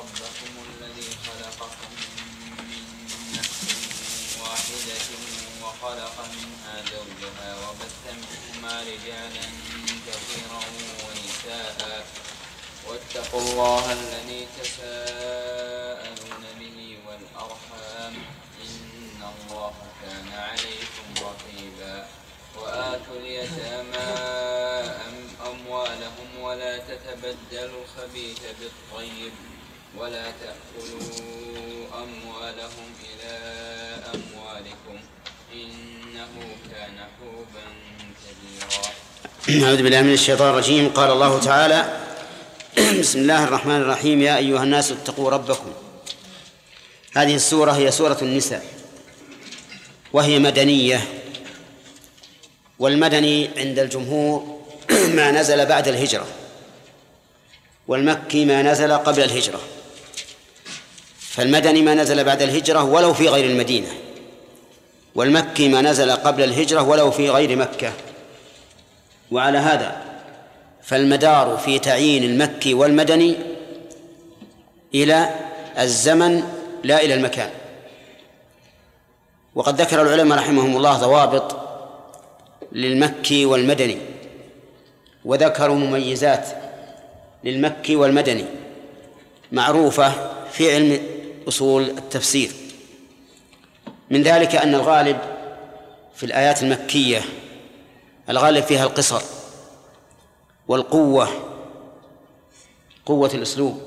ربكم الذي خلقكم من نفس واحدة وخلق منها زوجها وبث منهما رجالا كثيرا ونساء واتقوا الله الذي تساءلون به والأرحام إن الله كان عليكم رقيبا وآتوا اليتامى أموالهم ولا تتبدلوا الخبيث بالطيب ولا تأكلوا أموالهم إلى أموالكم إنه كان حوبا كبيرا. أعوذ بالله من الشيطان الرجيم. قال الله تعالى: بسم الله الرحمن الرحيم. يا أيها الناس اتقوا ربكم. هذه السورة هي سورة النساء، وهي مدنية، والمدني عند الجمهور ما نزل بعد الهجرة، والمكي ما نزل قبل الهجرة. فالمدني ما نزل بعد الهجرة ولو في غير المدينة، والمكي ما نزل قبل الهجرة ولو في غير مكة. وعلى هذا فالمدار في تعيين المكي والمدني إلى الزمن لا إلى المكان. وقد ذكر العلماء رحمهم الله ضوابط للمكي والمدني، وذكروا مميزات للمكي والمدني معروفة في علم أصول التفسير. من ذلك أن الغالب في الآيات المكية الغالب فيها القصر والقوة، قوة الأسلوب،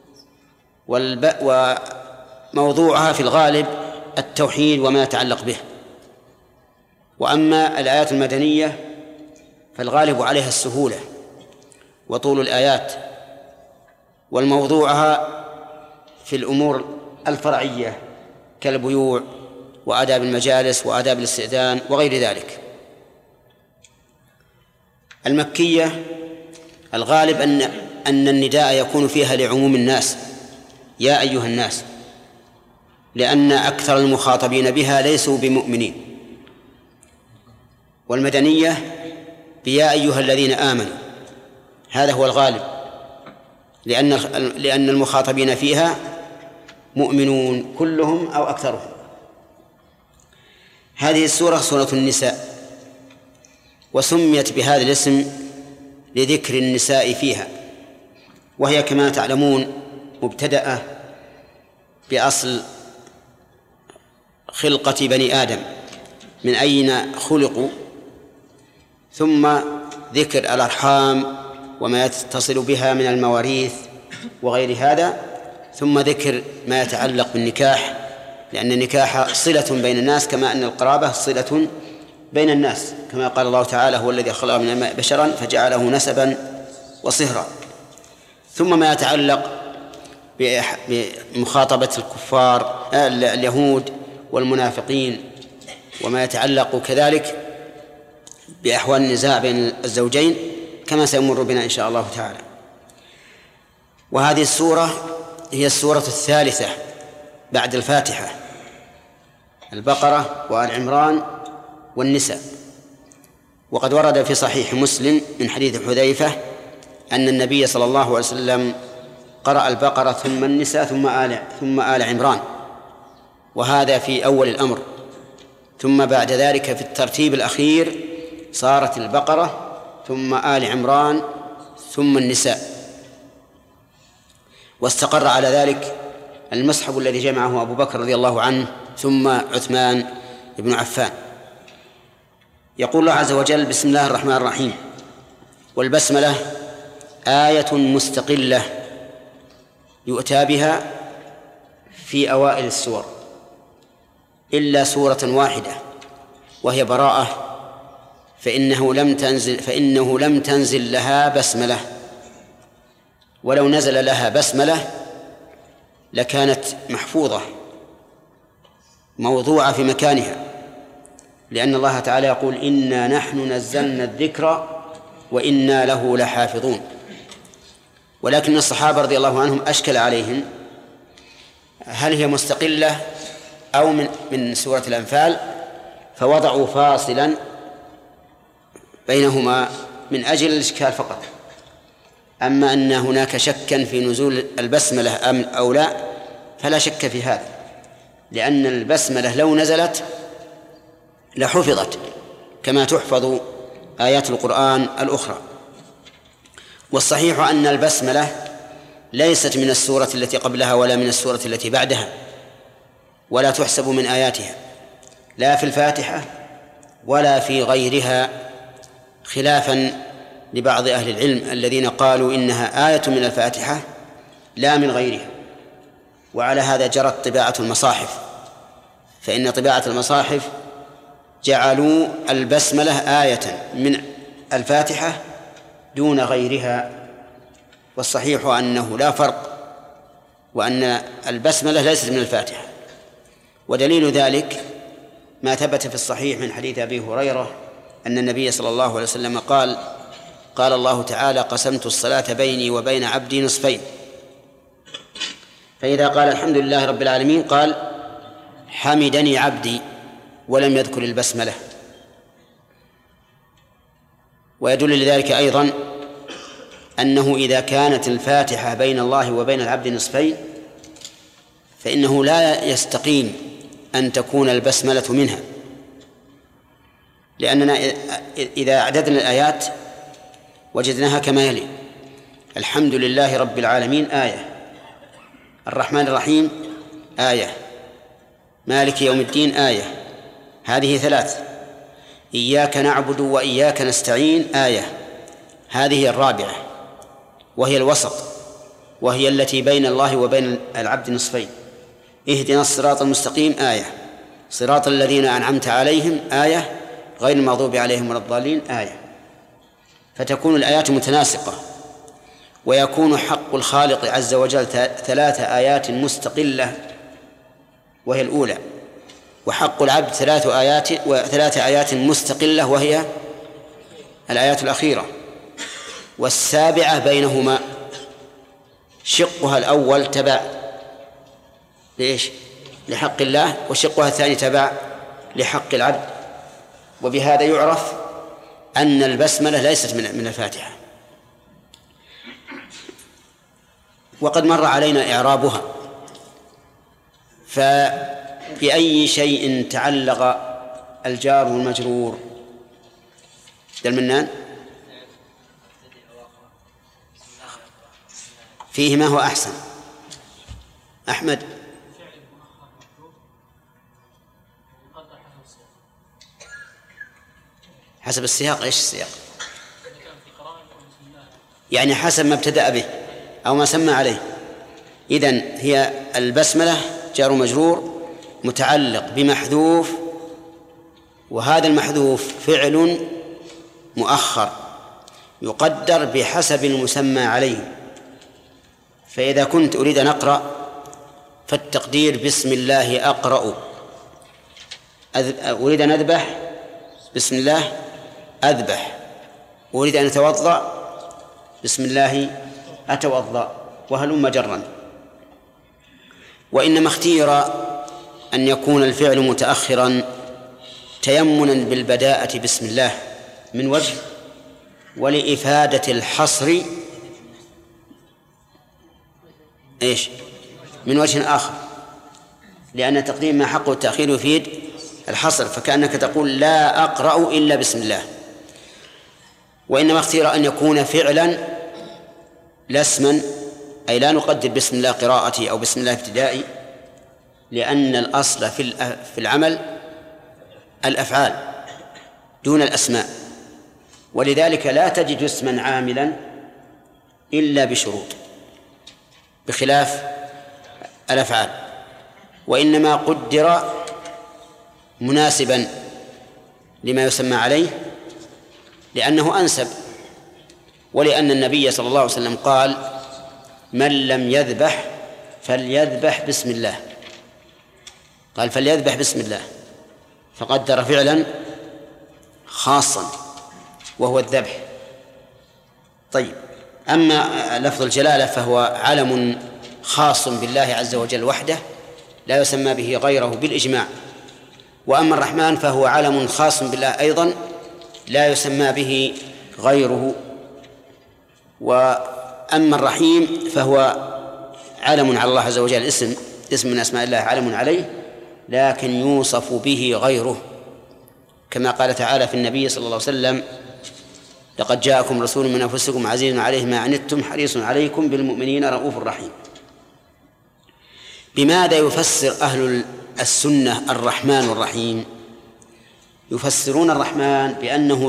وموضوعها في الغالب التوحيد وما يتعلق به. وأما الآيات المدنية فالغالب عليها السهولة وطول الآيات، والموضوعها في الأمور الفرعية كالبيوع وآداب المجالس وآداب الاستئذان وغير ذلك. المكية الغالب أن النداء يكون فيها لعموم الناس، يا أيها الناس، لأن أكثر المخاطبين بها ليسوا بمؤمنين. والمدنية بيا أيها الذين آمنوا، هذا هو الغالب، لأن المخاطبين فيها مؤمنون كلهم أو أكثرهم. هذه السورة سورة النساء، وسميت بهذا الاسم لذكر النساء فيها، وهي كما تعلمون مبتدأة بأصل خلقة بني آدم، من أين خلقوا، ثم ذكر الأرحام وما يتصل بها من المواريث وغير هذا، ثم ذكر ما يتعلق بالنكاح، لأن النكاح صلة بين الناس كما أن القرابة صلة بين الناس، كما قال الله تعالى: هو الذي خلق من الماء بشرا فجعله نسبا وصهرا. ثم ما يتعلق بمخاطبة الكفار اليهود والمنافقين، وما يتعلق كذلك بأحوال النزاع بين الزوجين كما سيمر بنا إن شاء الله تعالى. وهذه السورة هي السورة الثالثة بعد الفاتحة، البقرة وآل عمران والنساء. وقد ورد في صحيح مسلم من حديث حذيفة أن النبي صلى الله عليه وسلم قرأ البقرة ثم النساء ثم آل عمران، وهذا في أول الأمر. ثم بعد ذلك في الترتيب الأخير صارت البقرة ثم آل عمران ثم النساء. واستقر على ذلك المصحف الذي جمعه أبو بكر رضي الله عنه ثم عثمان بن عفان. يقول الله عز وجل: بسم الله الرحمن الرحيم. والبسملة آية مستقلة يؤتى بها في أوائل السور إلا سورة واحدة وهي براءة، فإنه لم تنزل لها بسملة، ولو نزل لها بسملة لكانت محفوظة موضوعة في مكانها، لأن الله تعالى يقول: إنا نحن نزلنا الذكر وإنا له لحافظون. ولكن الصحابة رضي الله عنهم أشكل عليهم هل هي مستقلة أو من سورة الأنفال، فوضعوا فاصلا بينهما من أجل الإشكال فقط. أما أن هناك شكا في نزول البسملة أم أو لا فلا شك في هذا، لأن البسملة لو نزلت لحفظت كما تحفظ آيات القرآن الأخرى. والصحيح أن البسملة ليست من السورة التي قبلها ولا من السورة التي بعدها، ولا تحسب من آياتها لا في الفاتحة ولا في غيرها، خلافا لبعض أهل العلم الذين قالوا إنها آية من الفاتحة لا من غيرها. وعلى هذا جرت طباعة المصاحف، فإن طباعة المصاحف جعلوا البسملة آية من الفاتحة دون غيرها، والصحيح أنه لا فرق، وأن البسملة ليست من الفاتحة. ودليل ذلك ما ثبت في الصحيح من حديث أبي هريرة أن النبي صلى الله عليه وسلم قال الله تعالى: قسمت الصلاة بيني وبين عبدي نصفين، فإذا قال الحمد لله رب العالمين قال حمدني عبدي، ولم يذكر البسملة. ويدل لذلك أيضا أنه إذا كانت الفاتحة بين الله وبين العبد نصفين فإنه لا يستقيم أن تكون البسملة منها، لأننا إذا عددنا الآيات وجدناها كما يلي: الحمد لله رب العالمين آية، الرحمن الرحيم آية، مالك يوم الدين آية، هذه 3، إياك نعبد وإياك نستعين آية، هذه 4، وهي الوسط، وهي التي بين الله وبين العبد نصفين، اهدنا الصراط المستقيم آية، صراط الذين أنعمت عليهم آية، غير المغضوب عليهم ولا الضالين آية. فتكون الآيات متناسقة، ويكون حق الخالق عز وجل 3 آيات مستقلة وهي الأولى، وحق العبد 3 آيات مستقلة وهي الآيات الأخيرة، والسابعة بينهما شقها الأول تبع ليش؟ لحق الله، وشقها الثاني تبع لحق العبد. وبهذا يعرف أن البسملة ليست من الفاتحة. وقد مر علينا إعرابها، فبأي شيء تعلق الجار والمجرور؟ المنان فيه ما هو أحسن. أحمد حسب السياق. إيش السياق؟ يعني حسب ما ابتدأ به أو ما سمى عليه. إذن هي البسملة جار مجرور متعلق بمحذوف، وهذا المحذوف فعل مؤخر يقدر بحسب المسمى عليه. فإذا كنت أريد أن أقرأ فالتقدير بسم الله أقرأ، أريد أن أذبح بسم الله أذبح، أريد أن أتوضأ بسم الله أتوضأ، وهلم جرا. وإنما اختير أن يكون الفعل متأخرا تيمنا بالبداءة بسم الله من وجه، ولإفادة الحصر من وجه آخر، لأن تقديم ما حقه التأخير يفيد الحصر، فكأنك تقول لا أقرأ إلا بسم الله. وإنما اختير أن يكون فعلا لا اسما، أي لا نقدر بسم الله قراءتي أو بسم الله ابتدائي، لأن الأصل في العمل الأفعال دون الأسماء، ولذلك لا تجد اسما عاملا إلا بشروط بخلاف الأفعال، وإنما قدر مناسبا لما يسمى عليه لأنه أنسب، ولأن النبي صلى الله عليه وسلم قال: من لم يذبح فليذبح بسم الله، قال فليذبح بسم الله، فقدر فعلا خاصا وهو الذبح. طيب، أما لفظ الجلالة فهو علم خاص بالله عز وجل وحده لا يسمى به غيره بالإجماع، وأما الرحمن فهو علم خاص بالله أيضا لا يسمى به غيره. أما الرحيم فهو علم على الله عز وجل، اسم من أسماء الله علم عليه، لكن يوصف به غيره، كما قال تعالى في النبي صلى الله عليه وسلم: لقد جاءكم رسول من أنفسكم عزيز عليه ما عنتم حريص عليكم بالمؤمنين رؤوف رحيم. بماذا يفسر أهل السنة الرحمن والرحيم؟ يفسرون الرحمن بأنه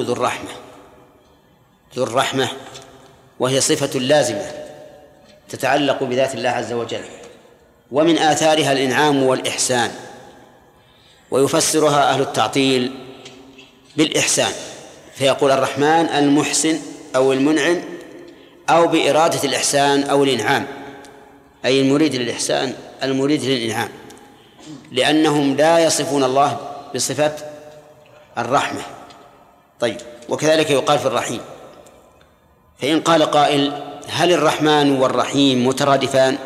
ذو الرحمة، وهي صفة لازمة تتعلق بذات الله عز وجل، ومن آثارها الإنعام والإحسان. ويفسرها أهل التعطيل بالإحسان، فيقول الرحمن المحسن أو المنعم، أو بإرادة الإحسان أو الإنعام، أي المريد للإحسان المريد للإنعام، لأنهم لا يصفون الله بصفة الرحمة. طيب، وكذلك يقال في الرحيم. فإن قال قائل: هل الرحمن والرحيم مترادفان؟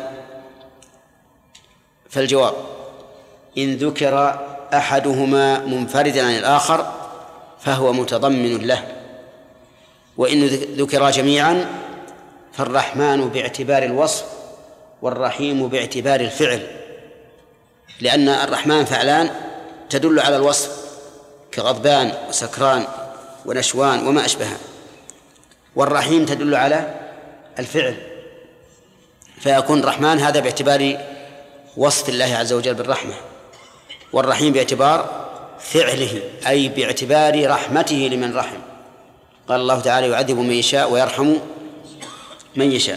فالجواب: إن ذكر أحدهما منفردا عن الآخر فهو متضمن له، وإن ذكر جميعا فالرحمن باعتبار الوصف والرحيم باعتبار الفعل، لأن الرحمن فعلان تدل على الوصف كغضبان وسكران ونشوان وما أشبهها، والرحيم تدل على الفعل، فيكون الرحمن هذا باعتبار وصف الله عز وجل بالرحمة، والرحيم باعتبار فعله أي باعتبار رحمته لمن رحم. قال الله تعالى: يعذب من يشاء ويرحم من يشاء.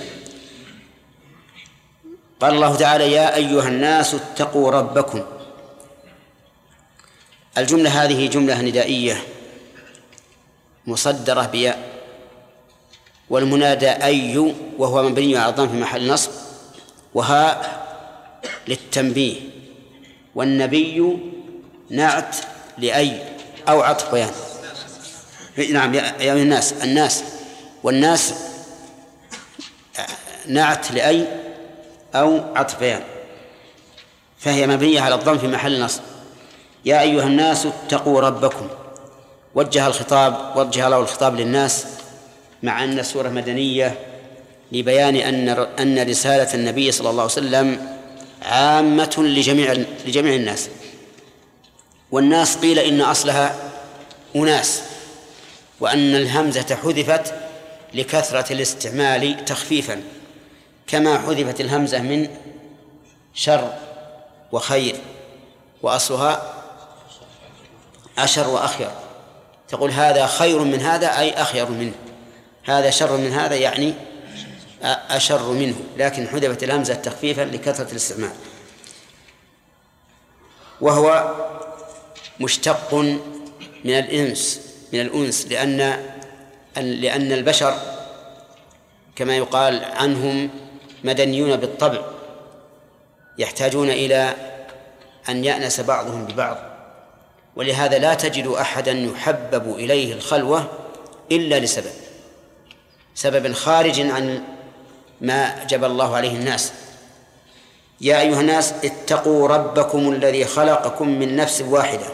قال الله تعالى: يا أيها الناس اتقوا ربكم. الجملة هذه جملة ندائية مصدرة بياء، والمنادى أي وهو مبني على الضم في محل نصب، وهاء للتنبيه، والنبي نعت لأي أو عطف بيان. نعم، يا أيها الناس والناس نعت لأي أو عطف بيان، فهي مبنية على الضم في محل نصب. يا أيها الناس اتقوا ربكم، وجه له الخطاب للناس، مع أن السورة مدنية، لبيان أن رسالة النبي صلى الله عليه وسلم عامة لجميع الناس. والناس قيل إن أصلها أناس، وأن الهمزة حذفت لكثرة الاستعمال تخفيفا، كما حذفت الهمزة من شر وخير، وأصلها أشر وأخير. تقول هذا خير من هذا أي أخير منه، هذا شر من هذا يعني أشر منه، لكن حذفت الهمزة تخفيفا لكثرة الاستعمال. وهو مشتق من الأنس، لأن البشر كما يقال عنهم مدنيون بالطبع، يحتاجون إلى أن يأنس بعضهم ببعض، ولهذا لا تجد أحدا يحبب إليه الخلوة إلا سبب خارج عن ما جبل الله عليه الناس. يا أيها الناس اتقوا ربكم الذي خلقكم من نفس واحدة.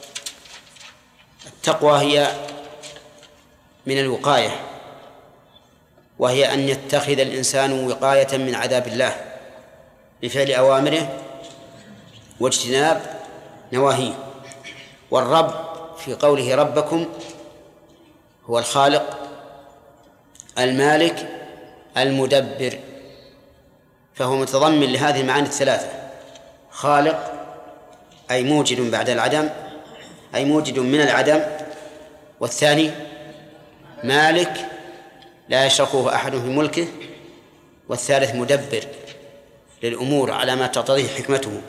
التقوى هي من الوقاية، وهي أن يتخذ الإنسان وقاية من عذاب الله بفعل أوامره واجتناب نواهيه. والرب في قوله ربكم هو الخالق المالك المدبر، فهو متضمن لهذه المعاني الثلاثة: خالق أي موجد بعد العدم، أي موجد من العدم، والثاني مالك لا يشركه أحد في ملكه، والثالث مدبر للأمور على ما تقتضيه حكمته.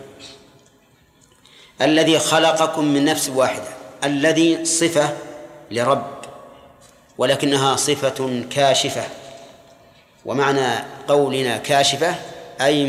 الذي خلقكم من نفس واحدة، الذي صفة لرب، ولكنها صفة كاشفة، ومعنى قولنا كاشفة أي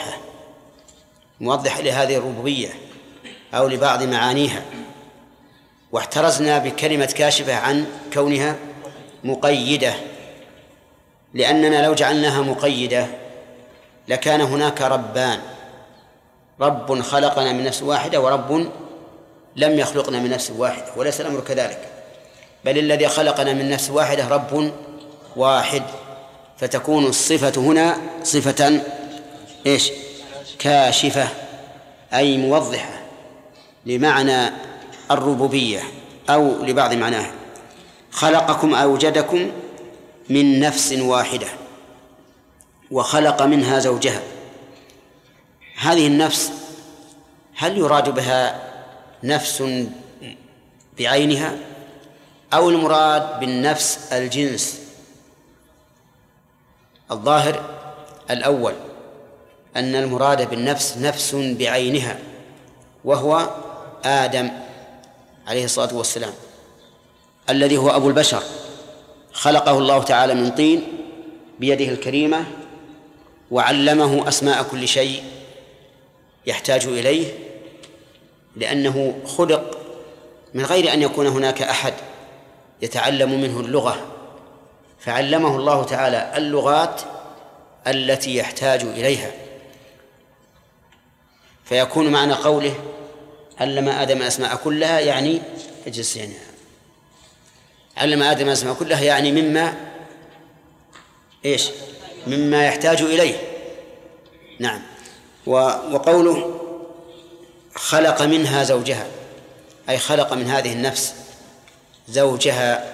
موضحة لهذه الربوبية أو لبعض معانيها. واحترزنا بكلمة كاشفة عن كونها مقيدة، لأننا لو جعلناها مقيدة لكان هناك ربان: رب خلقنا من نفس واحدة ورب لم يخلقنا من نفس واحدة، وليس الأمر كذلك، بل الذي خلقنا من نفس واحدة رب واحد، فتكون الصفة هنا صفة إيش؟ كاشفة، أي موضحة لمعنى الربوبية أو لبعض معناه. خلقكم أوجدكم من نفس واحدة وخلق منها زوجها. هذه النفس هل يراد بها نفس بعينها أو المراد بالنفس الجنس؟ الظاهر الأول، أن المراد بالنفس نفس بعينها، وهو آدم عليه الصلاة والسلام الذي هو أبو البشر، خلقه الله تعالى من طين بيده الكريمة، وعلمه أسماء كل شيء يحتاج إليه، لأنه خلق من غير أن يكون هناك أحد يتعلم منه اللغة، فعلمه الله تعالى اللغات التي يحتاج إليها. فيكون معنى قوله علم آدم الأسماء كلها يعني اجلس يعني علم آدم الأسماء كلها يعني مما يحتاج إليه. نعم. وقوله خلق منها زوجها، أي خلق من هذه النفس زوجها.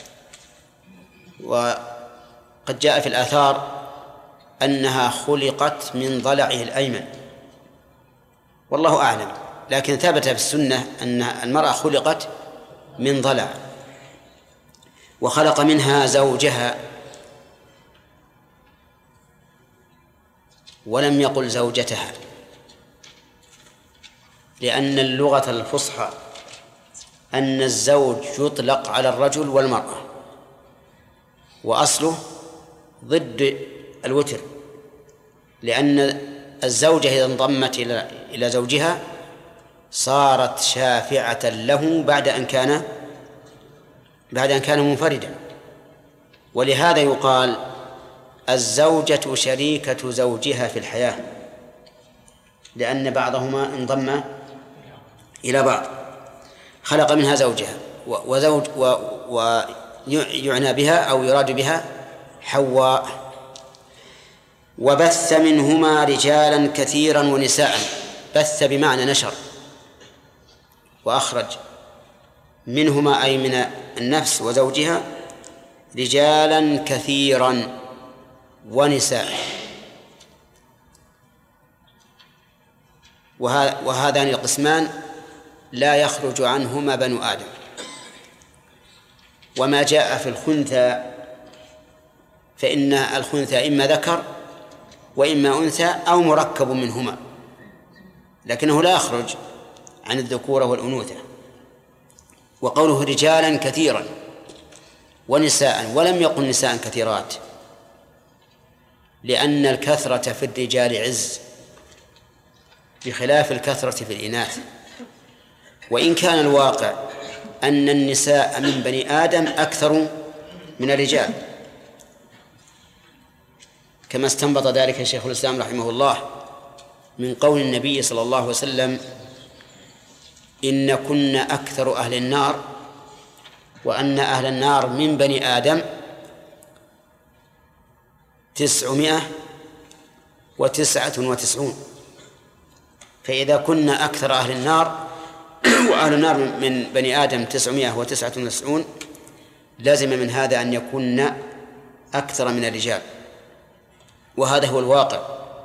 وقد جاء في الآثار أنها خلقت من ضلعه الأيمن، والله أعلم، لكن ثبت في السنة أن المرأة خلقت من ضلع. وخلق منها زوجها، ولم يقل زوجتها، لأن اللغة الفصحى أن الزوج يطلق على الرجل والمرأة، وأصله ضد الوتر، لأن الزوجة إذا انضمت إلى زوجها صارت شافعة له بعد أن كان منفردا. ولهذا يقال الزوجة شريكة زوجها في الحياة، لأن بعضهما انضم إلى بعض. خلق منها زوجها ويعنى بها أو يراد بها حواء. وبث منهما رجالا كثيرا ونساء. بث بمعنى نشر، وأخرج منهما أي من النفس وزوجها رجالا كثيرا ونساء. وهذان القسمان لا يخرج عنهما بنو آدم. وما جاء في الخنثى فإن الخنثى إما ذكر وإما أنثى أو مركب منهما، لكنه لا يخرج عن الذكورة والأنوثة. وقوله رجالا كثيرا ونساء، ولم يقل نساء كثيرات، لأن الكثرة في الرجال عز بخلاف الكثرة في الإناث. وإن كان الواقع أن النساء من بني آدم أكثر من الرجال، كما استنبط ذلك شيخ الإسلام رحمه الله من قول النبي صلى الله عليه وسلم إن كن أكثر أهل النار، وأن أهل النار من بني آدم 999. فإذا كنا أكثر أهل النار وأهل النار من بني آدم 999 لازم من هذا أن يكون أكثر من الرجال، وهذا هو الواقع.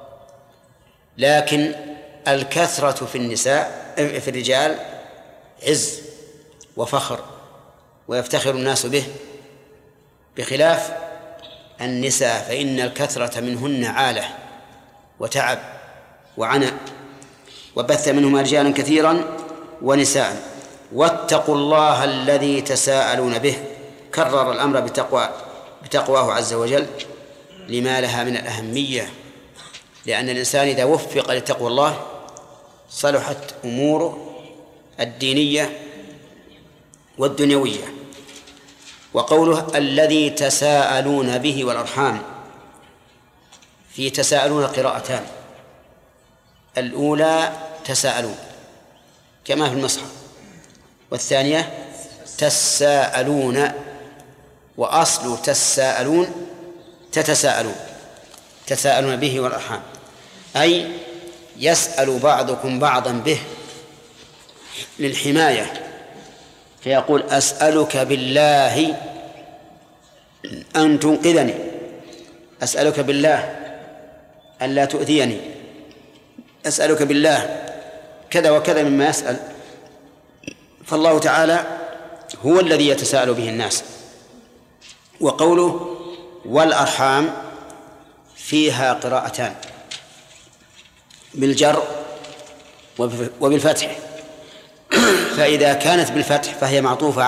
لكن الكثرة في النساء في الرجال عز وفخر ويفتخر الناس به، بخلاف النساء فإن الكثرة منهن عالة وتعب وعناء. وبث منهما رجالا كثيرا ونساء واتقوا الله الذي تساءلون به. كرر الأمر بتقواه عز وجل لما لها من الأهمية، لأن الإنسان إذا وفق لتقوى الله صلحت أموره الدينية والدنيوية. وقوله الذي تساءلون به والأرحام، في تساءلون قراءتان، الأولى تساءلون كما في المصحف، والثانية تساءلون، وأصل تساءلون تتساءلون به والأرحام، أي يسأل بعضكم بعضا به للحماية، فيقول أسألك بالله أن تنقذني، أسألك بالله ألا تؤذيني، أسألك بالله كذا وكذا مما يسأل. فالله تعالى هو الذي يتساءل به الناس. وقوله والأرحام فيها قراءتان، بالجر وبالفتح، فإذا كانت بالفتح فهي معطوفة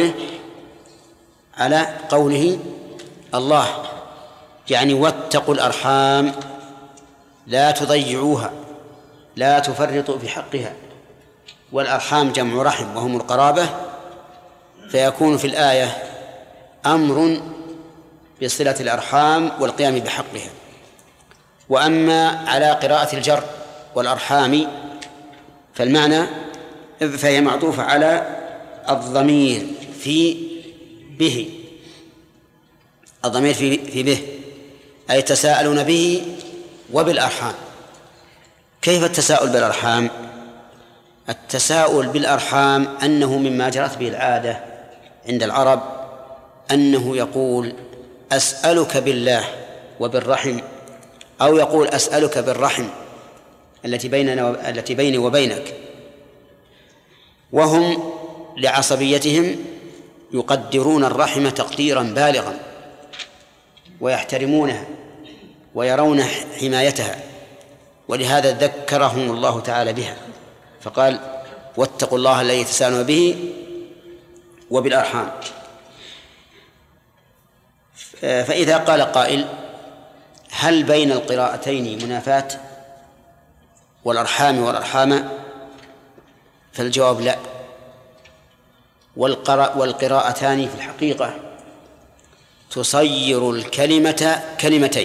على قوله الله، يعني واتقوا الأرحام لا تضيعوها لا تفرطوا في حقها. والأرحام جمع رحم وهم القرابة، فيكون في الآية أمر بصلة الأرحام والقيام بحقها. وأما على قراءة الجر والأرحام فالمعنى فهي معطوفة على الضمير في به، الضمير في به، أي تساءلون به وبالأرحام. كيف التساؤل بالأرحام؟ التساؤل بالأرحام أنه مما جرت به العادة عند العرب أنه يقول أسألك بالله وبالرحم، أو يقول أسألك بالرحم التي بيني وبينك، وهم لعصبيتهم يقدرون الرحم تقديرا بالغا ويحترمونها ويرون حمايتها، ولهذا ذكرهم الله تعالى بها فقال واتقوا الله الذي تساءلون به وبالأرحام. فإذا قال قائل هل بين القراءتين منافاة والأرحام والأرحام؟ فالجواب لا، والقراءتان في الحقيقة تصير الكلمة كلمتين،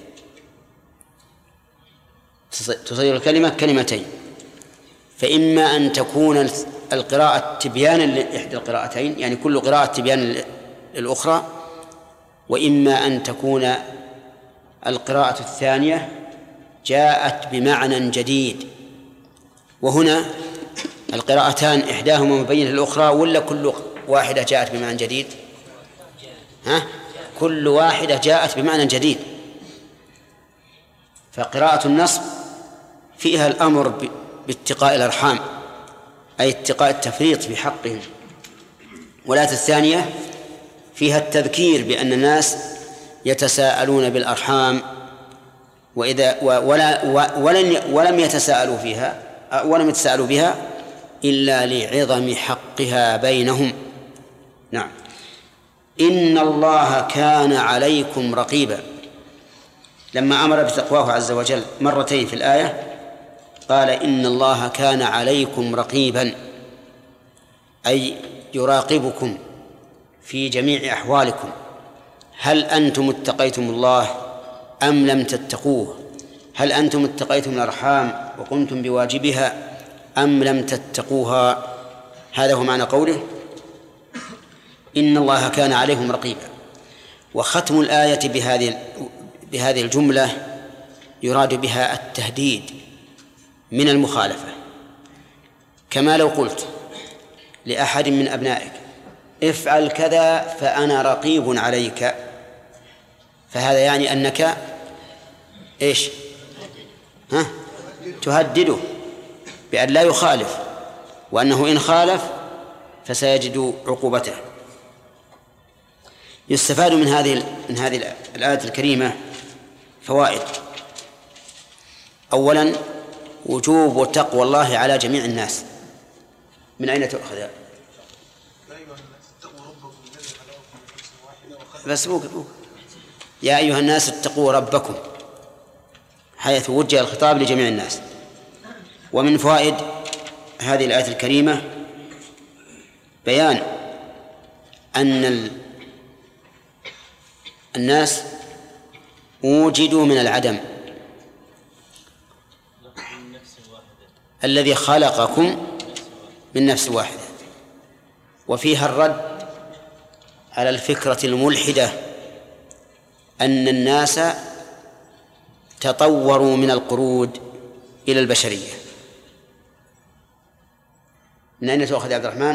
تصير الكلمة كلمتين، فإما أن تكون القراءة تبيانا لإحدى القراءتين، يعني كل قراءة تبيانا للأخرى، وإما أن تكون القراءة الثانية جاءت بمعنى جديد. وهنا القراءتان إحداهما مبينة للأخرى ولا كل واحدة جاءت بمعنى جديد؟ كل واحدة جاءت بمعنى جديد. فقراءة النصب فيها الأمر باتقاء الأرحام، أي اتقاء التفريط في حقهم، والآية الثانية فيها التذكير بأن الناس يتساءلون بالأرحام، ولم يتساءلوا فيها ولم يتساءلوا بها إلا لعظم حقها بينهم. نعم. إن الله كان عليكم رقيبا، لما أمر بتقواه عز وجل مرتين في الآية قال إن الله كان عليكم رقيبا، أي يراقبكم في جميع أحوالكم، هل أنتم اتقيتم الله أم لم تتقوه؟ هل أنتم اتقيتم الأرحام وقمتم بواجبها أم لم تتقوها؟ هذا هو معنى قوله إن الله كان عليهم رقيبا. وختم الآية بهذه الجملة يراد بها التهديد من المخالفة، كما لو قلت لأحد من أبنائك افعل كذا فأنا رقيب عليك، فهذا يعني أنك تهدده بأن لا يخالف، وأنه إن خالف فسيجد عقوبته. يستفاد من هذه الآية الكريمة فوائد. أولا وجوب وتقوى الله على جميع الناس. من أين تؤخذ؟ بس يا أيها الناس اتقوا ربكم، حيث وجه الخطاب لجميع الناس. ومن فوائد هذه الآية الكريمة بيان أن الناس وجدوا من العدم، الذي خلقكم من نفس واحدة، وفيها الرد على الفكرة الملحدة أن الناس تطوروا من القرود إلى البشرية. من أين تؤخذ يا عبد الرحمن؟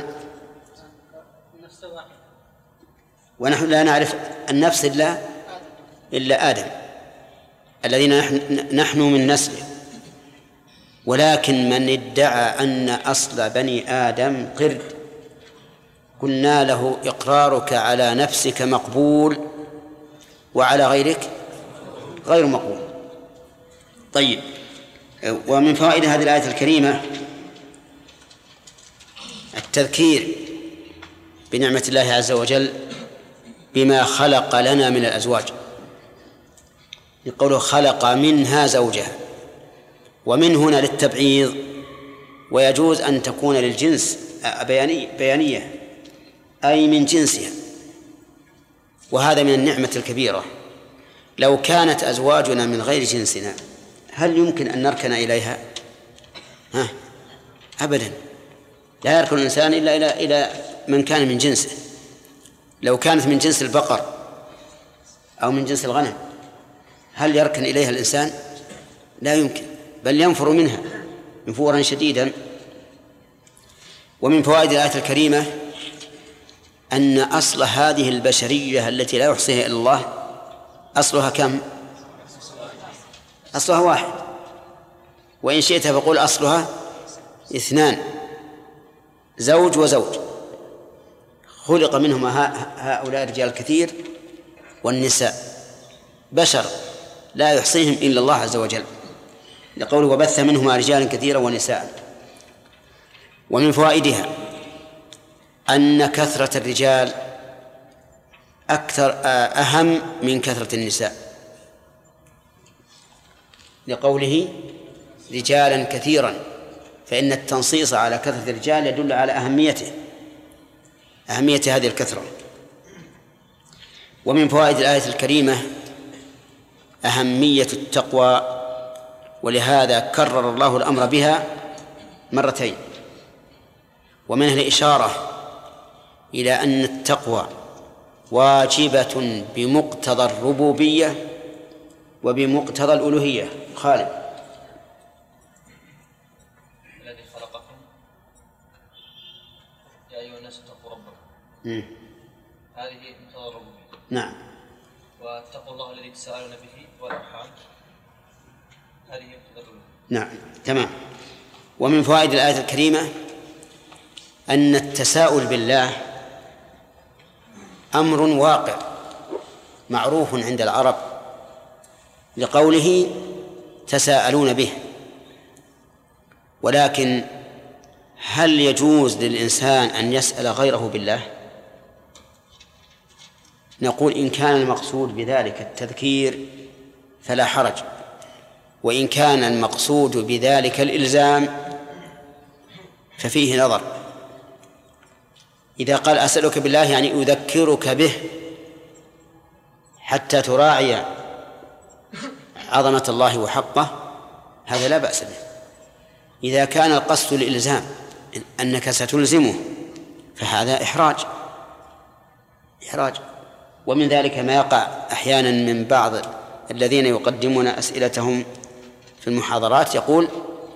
ونحن لا نعرف النفس إلا آدم الذين نحن من نسله، ولكن من ادعى أن أصل بني آدم قرد قلنا له إقرارك على نفسك مقبول وعلى غيرك غير مقبول. طيب، ومن فوائد هذه الآية الكريمة التذكير بنعمة الله عز وجل بما خلق لنا من الأزواج، يقول خلق منها زوجها، ومن هنا للتبعيض، ويجوز أن تكون للجنس بيانية أي من جنسها، وهذا من النعمة الكبيرة. لو كانت أزواجنا من غير جنسنا هل يمكن أن نركن إليها؟ أبدا، لا يركن الإنسان إلا إلى من كان من جنسه. لو كانت من جنس البقر أو من جنس الغنم هل يركن إليها الإنسان؟ لا يمكن، بل ينفر منها نفورا شديدا. ومن فوائد الآية الكريمة أن أصل هذه البشرية التي لا يحصيها إلا الله أصلها كم؟ أصلها واحد، وإن شئت فقول أصلها اثنان، زوج وزوج، خلق منهما هؤلاء الرجال كثير والنساء بشر لا يحصيهم إلا الله عز وجل، لقوله وبث منهما رجالا كثيرا ونساء. ومن فوائدها أن كثرة الرجال أهم من كثرة النساء، لقوله رجالا كثيرا، فإن التنصيص على كثرة الرجال يدل على أهمية هذه الكثرة. ومن فوائد الآية الكريمة أهمية التقوى، ولهذا كرر الله الأمر بها مرتين، ومنها الإشارة إلى أن التقوى واجبة بمقتضى الربوبية وبمقتضى الألوهية. خالد. الذي خلقكم يا أيها الناس اتقوا ربكم، هذه مقتضى الربوبية. نعم. واتقوا الله الذي تساءلون به والأرحام، هذه مقتضى الألوهية. نعم، تمام. ومن فوائد الآية الكريمة أن التساؤل بالله أمر واقع معروف عند العرب، لقوله تساءلون به. ولكن هل يجوز للإنسان أن يسأل غيره بالله؟ نقول إن كان المقصود بذلك التذكير فلا حرج، وإن كان المقصود بذلك الإلزام ففيه نظر. إذا قال أسألك بالله يعني أذكرك به حتى تراعي عظمة الله وحقه، هذا لا بأس به. إذا كان القصد الإلزام أنك ستلزمه فهذا إحراج. ومن ذلك ما يقع أحيانا من بعض الذين يقدمون أسئلتهم في المحاضرات، يقول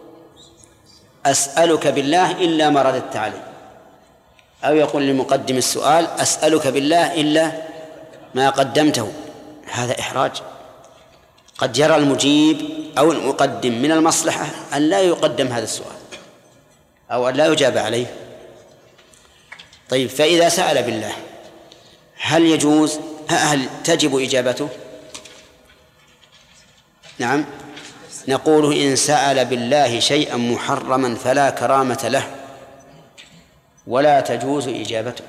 أسألك بالله إلا ما رددت عليه، أو يقول لمقدم السؤال أسألك بالله إلا ما قدمته. هذا إحراج. قد يرى المجيب أو المقدم من المصلحة أن لا يقدم هذا السؤال أو أن لا يجاب عليه. طيب، فإذا سأل بالله هل تجب إجابته؟ نعم، نقول إن سأل بالله شيئا محرما فلا كرامة له ولا تجوز إجابته،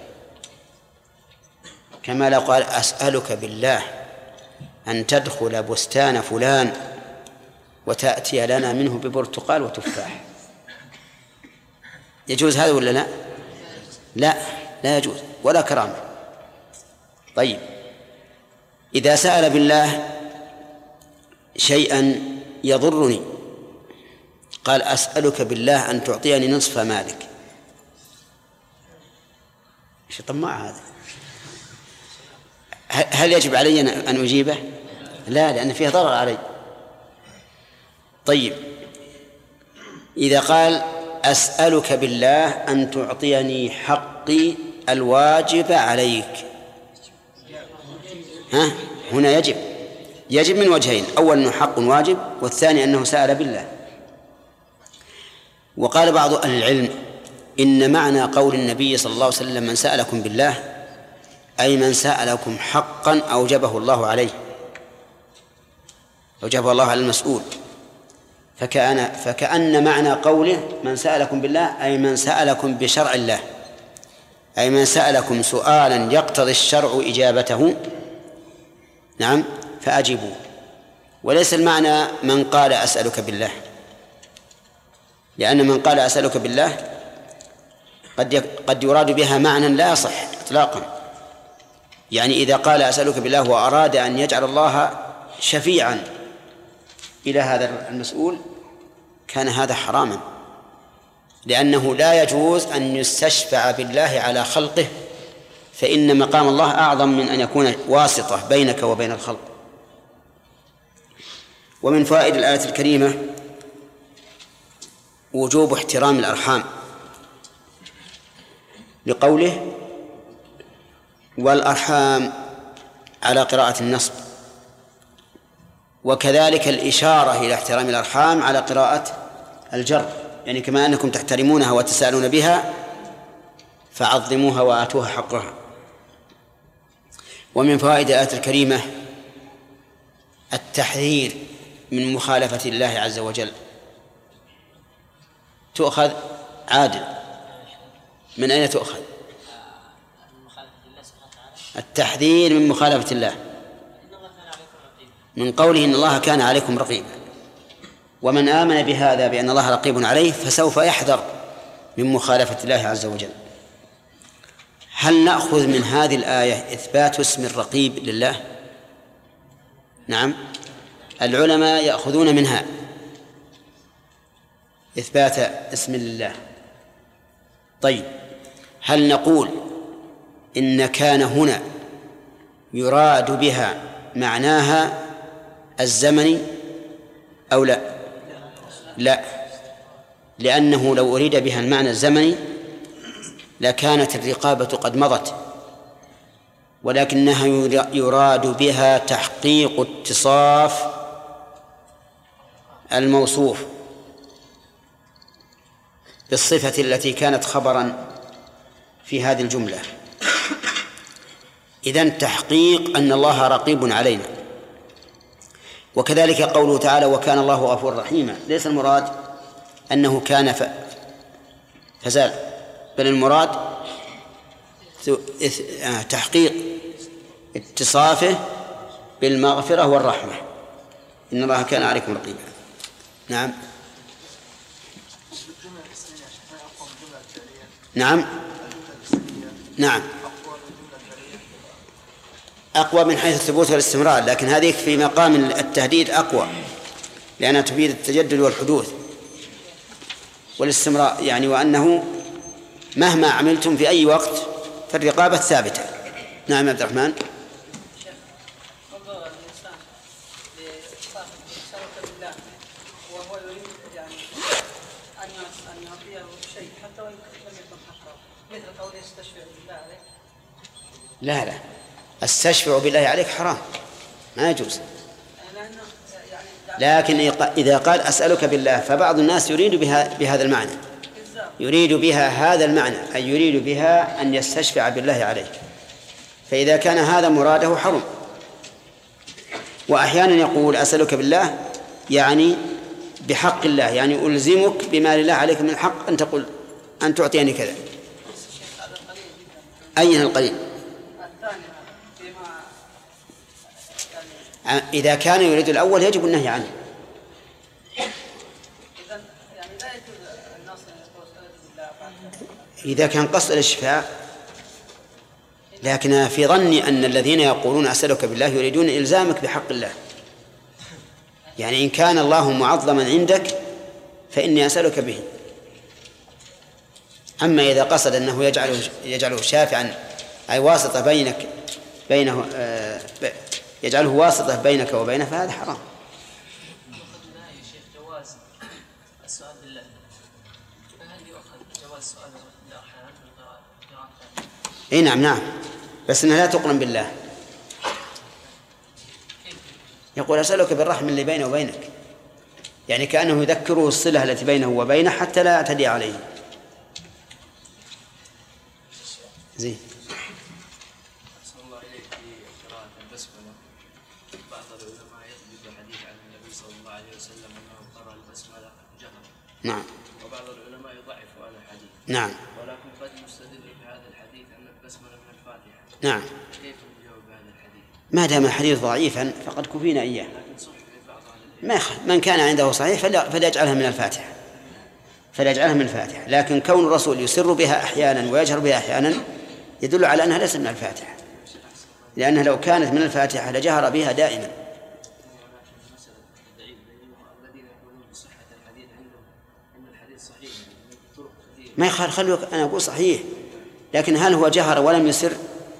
كما لو قال أسألك بالله أن تدخل بستان فلان وتأتي لنا منه ببرتقال وتفاح، يجوز هذا ولا لا؟ لا يجوز ولا كرامة. طيب، إذا سأل بالله شيئا يضرني قال أسألك بالله أن تعطيني نصف مالك، ايش طماع هذا؟ هل يجب علي أن أجيبه؟ لا، لأن فيه ضرر علي. طيب، إذا قال أسألك بالله أن تعطيني حقي الواجب عليك، هنا يجب من وجهين: أول أنه حق واجب، والثاني أنه سأل بالله. وقال بعض أهل العلم إن معنى قول النبي صلى الله عليه وسلم من سألكم بالله أي من سألكم حقا أوجبه الله عليه، أوجبه الله على المسؤول. فكأن معنى قوله من سألكم بالله أي من سألكم بشرع الله، أي من سألكم سؤالا يقتضي الشرع إجابته، نعم، فأجيبوه. وليس المعنى من قال أسألك بالله، لأن من قال أسألك بالله قد يراد بها معنى لا يصح إطلاقا. يعني إذا قال أسألك بالله وأراد أن يجعل الله شفيعا إلى هذا المسؤول كان هذا حراما، لأنه لا يجوز أن يستشفع بالله على خلقه، فإن مقام الله أعظم من أن يكون واسطة بينك وبين الخلق. ومن فوائد الآية الكريمة وجوب احترام الأرحام، لقوله والأرحام على قراءة النصب، وكذلك الإشارة إلى احترام الأرحام على قراءة الجر، يعني كما أنكم تحترمونها وتسألون بها فعظموها وآتوها حقها. ومن فوائد الآية الكريمة التحذير من مخالفة الله عز وجل. تؤخذ عادل من أين تؤخذ؟ التحذير من مخالفة الله من قوله إن الله كان عليكم رقيبا، ومن آمن بهذا بأن الله رقيب عليه فسوف يحذر من مخالفة الله عز وجل. هل نأخذ من هذه الآية إثبات اسم الرقيب لله؟ نعم، العلماء يأخذون منها إثبات اسم لله. طيب، هل نقول إن كان هنا يراد بها معناها الزمني أو لا؟ لا، لأنه لو أريد بها المعنى الزمني لكانت الرقابة قد مضت، ولكنها يراد بها تحقيق اتصاف الموصوف بالصفة التي كانت خبرا في هذه الجملة. إذن تحقيق أن الله رقيب علينا. وكذلك قوله تعالى وكان الله غفورا رحيما، ليس المراد أنه كان فزال، بل المراد تحقيق اتصافه بالمغفرة والرحمة، إن الله كان عليكم رقيبا. نعم نعم نعم، أقوى من حيث الثبوت والاستمرار، لكن هذه في مقام التهديد أقوى لأنها تفيد التجدد والحدوث والاستمرار، يعني وأنه مهما عملتم في أي وقت فالرقابة ثابتة. نعم عبد الرحمن. وهو يريد يعني أن يعطيه شيء حتى وإن لم يكن حقا، مثل قول يستشفع بالله عليك. لا، التشفع بالله عليك حرام، ما يجوز. لكن إذا قال أسألك بالله فبعض الناس يريد بهذا المعنى، يريد بها هذا المعنى، أي يريد بها أن يستشفع بالله عليك، فإذا كان هذا مراده حرم. وأحيانا يقول أسألك بالله يعني بحق الله، يعني ألزمك بما لله عليك من الحق أن تقول أن تعطيني كذا. أين القليل؟ إذا كان يريد الأول يجب النهي عنه. إذا كان قصد الشفاء، لكن في ظني أن الذين يقولون أسألك بالله يريدون إلزامك بحق الله، يعني إن كان الله معظما عندك فإني أسألك به. أما إذا قصد أنه يجعله شافعا أي واسطة بينك بينه يجعله واسطة بينك وبينه فهذا حرام. يا شيخ جواز السؤال بالله، فهل يؤخذ جواز السؤال بالله أحيانا بالقراءة؟ اي نعم بس انها لا تقرن بالله. يقول أسألك بالرحم اللي بينه وبينك، يعني كأنه يذكره الصلة التي بينه وبينه حتى لا يعتدي عليه. زين. أحسن الله إليك في قراءة البسملة. بعض العلماء يثبت حديث عن النبي صلى الله عليه وسلم أنه قرأ البسملة جهرا. نعم. وبعض العلماء يضعف هذا الحديث. نعم. ولكن قد يستدل بهذا الحديث أن البسملة من الفاتحة. نعم. كيف نجاوب بهذا الحديث؟ ما دام الحديث ضعيفا فقد كفينا إياه. لكن صح في بعض ما من كان عنده صحيح فليجعلها من الفاتحة، فليجعلها من الفاتحة. لكن كون الرسول يسر بها أحيانا ويجهر بها أحيانا يدل على أنها ليست من الفاتحة، لأنها لو كانت من الفاتحة لجهر بها دائما. ما يخالف، خلوك أنا أقول صحيح، لكن هل هو جهر ولم يسر؟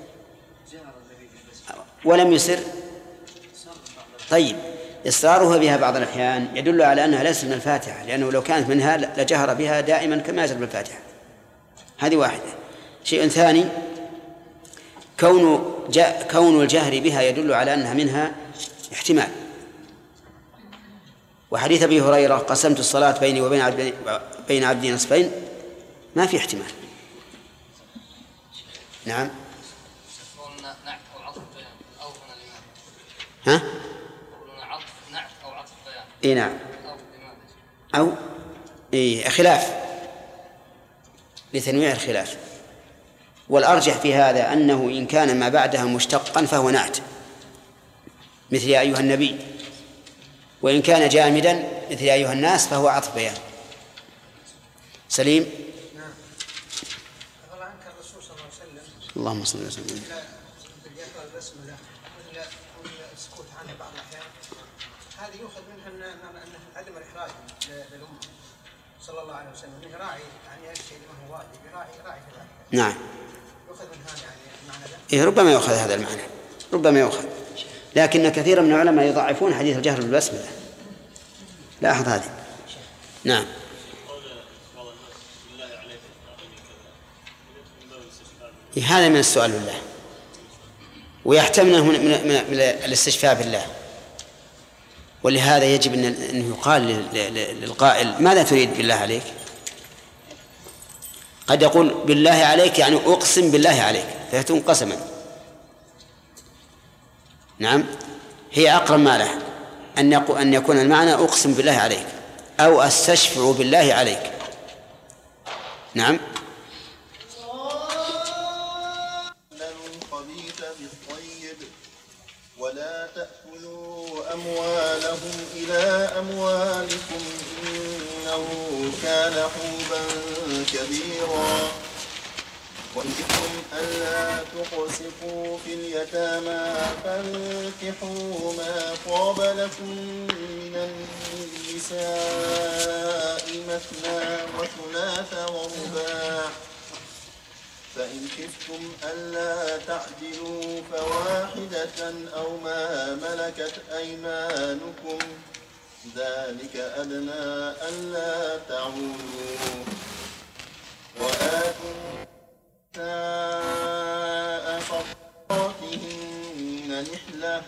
ولم يسر. طيب إصراره بها بعض الأحيان يدل على أنها ليست من الفاتحة، لأنه لو كانت منها لجهر بها دائما كما يجهر بالفاتحة. هذه واحدة. شيء ثاني، كون الجهر بها يدل على أنها منها احتمال. وحديث أبي هريرة قسمت الصلاة بيني وبين عبدي نصفين ما في احتمال. نعم. ها؟ إيه نعم. أو إيه خلاف لتنويع الخلاف. والأرجح في هذا أنه إن كان ما بعدها مشتقا فهو نعت مثل يا أيها النبي، وإن كان جامدا مثل يا أيها الناس فهو عطف بيان. سليم. نعم. قال عنك الرسول صلى الله عليه وسلم اللهم صل وسلم يقرأ البسملة والسكوت عنه بعض الأحيان، هذه يؤخذ منها أن عدم الإحراج للأمة صلى الله عليه وسلم، انه راعي يعني الشيء ما هو واجب راعي كذلك. نعم. يؤخذ من هذا يعني المعنى ده. إيه ربما يؤخذ هذا المعنى، ربما يؤخذ، لكن كثيرا من العلماء يضعفون حديث الجهر بالبسملة. لاحظ هذه. نعم. هذا من السؤال بالله، ويحتمل من الاستشفاء بالله، ولهذا يجب أن يقال للقائل ماذا تريد بالله عليك؟ قد يقول بالله عليك يعني أقسم بالله عليك فيكون قسما. نعم، هي أقرب ما له أن يكون المعنى أقسم بالله عليك أو أستشفع بالله عليك. نعم. الخبيث بالطيب ولا تأكلوا أموالهم إلى أموالكم إنه كان حوبا كبيرا وإن خفتم ألا تقسطوا في اليتامى فانكحوا ما طاب لكم من النساء مثنى وثلاث ورباع فإن خفتم ألا تعدلوا فواحدة أو ما ملكت أيمانكم ذلك أدنى ألا تعولوا وآتوا النساء صدقاتهن نحلة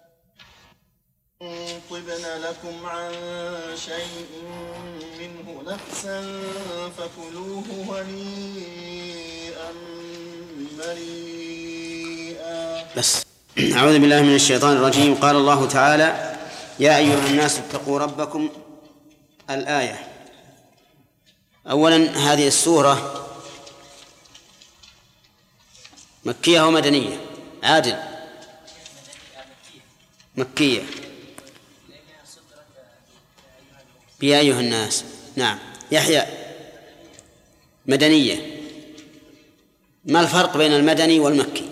إن طبن لكم عن شيء منه نفسا فكلوه هنيئا مريئا. بس أعوذ بالله من الشيطان الرجيم. قال الله تعالى يا أيها الناس اتقوا ربكم. الآية. أولا هذه السورة مكية ومدنية؟ عادل. مكية يا أيها الناس. نعم. يحيى مدنية. ما الفرق بين المدني والمكي؟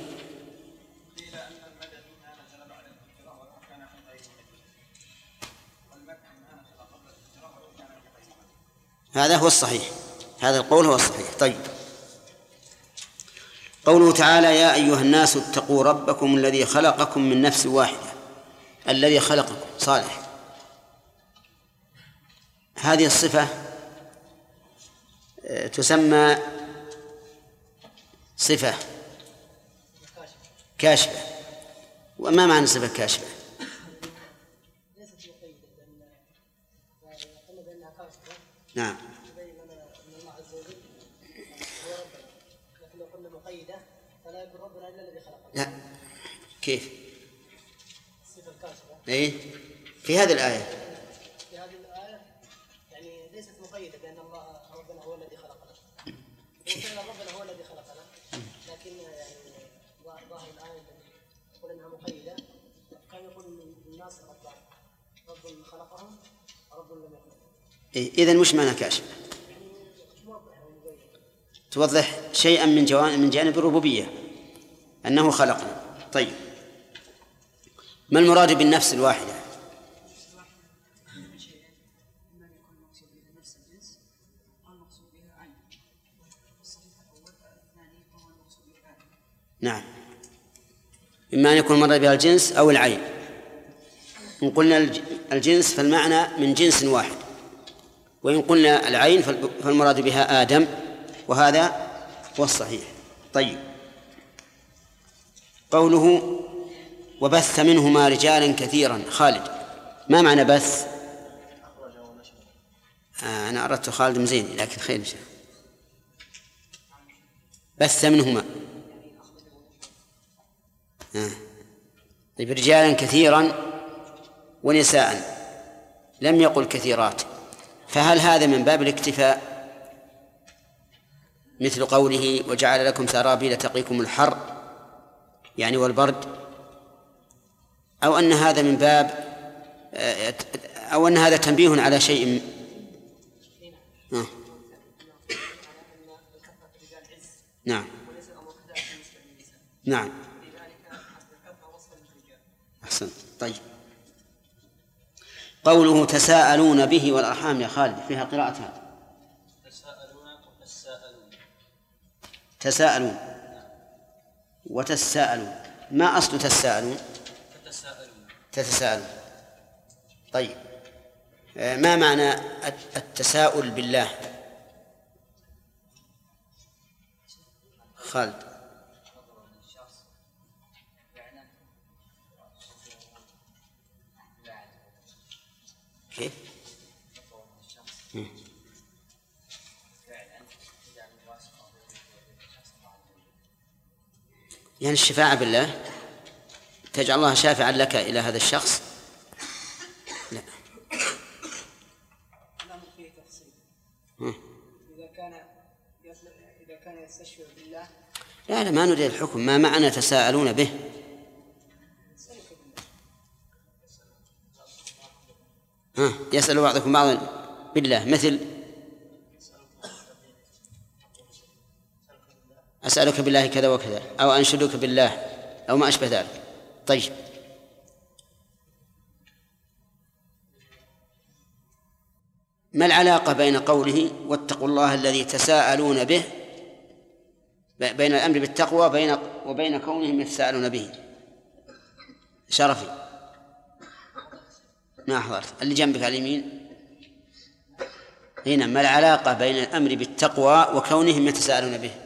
هذا هو الصحيح، هذا القول هو الصحيح. طيب قوله تعالى: يا أيها الناس اتقوا ربكم الذي خلقكم من نفس واحدة. الذي خلقكم صالح، هذه الصفة تسمى صفة كاشفة. وما معنى صفة كاشفة؟ نعم. لا، كيف؟ إيه؟ في هذه الآية. في هذه الآية يعني ليست مقيدة بأن الله ربنا هو الذي خلقنا. وفعلا ربنا هو الذي خلقنا، لكن يعني ظاهر الآية يقول أنها مقيدة. كان يقول الناس رب خلقهم رب لم يخلقهم. إيه؟ إذن مش معنى كاشف؟ توضح شيئا من جانب الربوبية أنه خلقنا. طيب، ما المراد بالنفس الواحدة؟ نعم، إما أن يكون مراد بها الجنس أو العين. إن قلنا الجنس فالمعنى من جنس واحد، وإن قلنا العين فالمراد بها آدم، وهذا هو الصحيح. طيب، قوله وبث منهما رجالا كثيرا. خالد، ما معنى بث؟ أنا أردت خالد مزين، لكن خير مشاء. بث منهما طيب، رجالا كثيرا ونساء، لم يقل كثيرات، فهل هذا من باب الاكتفاء مثل قوله وجعل لكم سرابيل تقيكم الحر يعني والبرد، أو أن هذا من باب أو أن هذا تنبيه على شيء؟ نعم نعم، أحسن. طيب، قوله تساءلون به والأرحام يا خالد فيها قراءتان: تساءلون وتساءلون. ما أصل تساءلون؟ تتساءلون. طيب، ما معنى التساؤل بالله؟ خالد. كيف؟ يعني الشفاعة بالله، تجعل الله شافعا لك إلى هذا الشخص؟ لا. فيه تفصيل. إذا كان يستشفع بالله. لا، ما نريد الحكم. ما معنى تساءلون به؟ يسأل بعضكم بعضا بالله، مثل أسألك بالله كذا وكذا، أو أنشدك بالله، أو ما أشبه ذلك. طيب، ما العلاقة بين قوله واتقوا الله الذي تساءلون به، بين الأمر بالتقوى وبين كونهم يتساءلون به؟ شرفي، ما حضرت اللي جنبك على اليمين هنا. ما العلاقة بين الأمر بالتقوى وكونهم يتساءلون به؟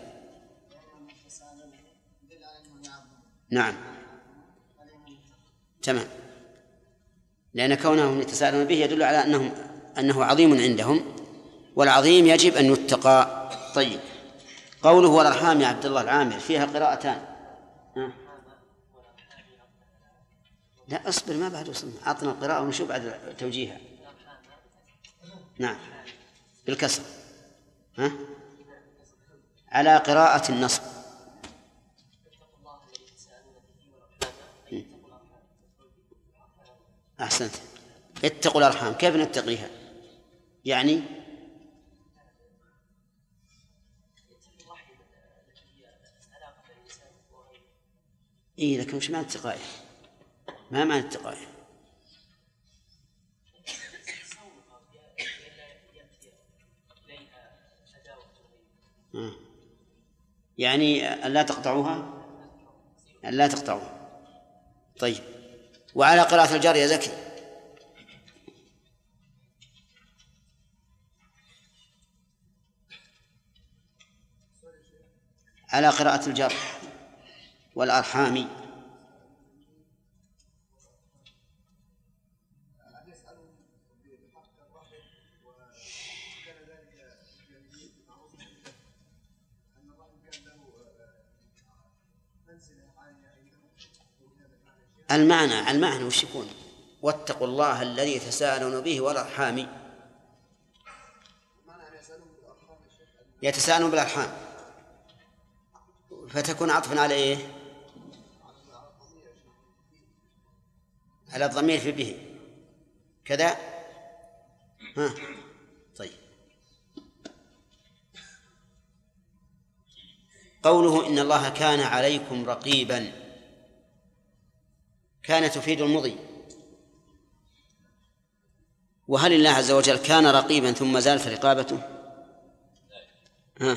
نعم، تمام، لأن كونهم يتساءلون به يدل على أنه عظيم عندهم، والعظيم يجب أن يتقى. طيب، قوله والأرحام يا عبد الله العامر فيها قراءتان. لا، أصبر، ما بعد وصلنا، أعطنا القراءة ونشوف بعد توجيهها. نعم، بالكسر. على قراءة النصب. أحسنت. اتقوا الأرحام، كيف نتقيها؟ يعني إيه، لكن مش معنى التقاية؟ ما معنى التقاية؟ يعني أن لا تقطعوها، أن لا تقطعوها. طيب، وعلى قراءة الجر يا زكي؟ على قراءة الجر والأرحام. المعنى وش يكون؟ واتقوا الله الذي تساءلون به والأرحام. يتساءلون بالأرحام، فتكون عطفا على إيه؟ على الضمير في به كذا. ها طيب. قوله إن الله كان عليكم رقيبا، كان تفيد المضي، وهل الله عز وجل كان رقيبا ثم زالت رقابته؟ ها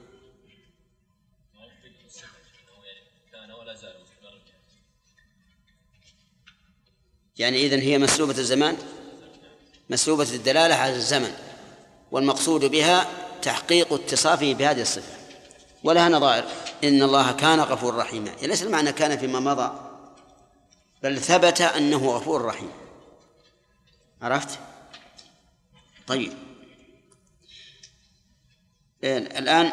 يعني إذن هي مسلوبة الزمان، مسلوبة الدلالة على الزمن، والمقصود بها تحقيق اتصافه بهذه الصفة، ولها نظائر. إن الله كان غفور رحيما، يعني ليس المعنى كان فيما مضى، بل ثبت أنه غفور رحيم. عرفت؟ طيب، الآن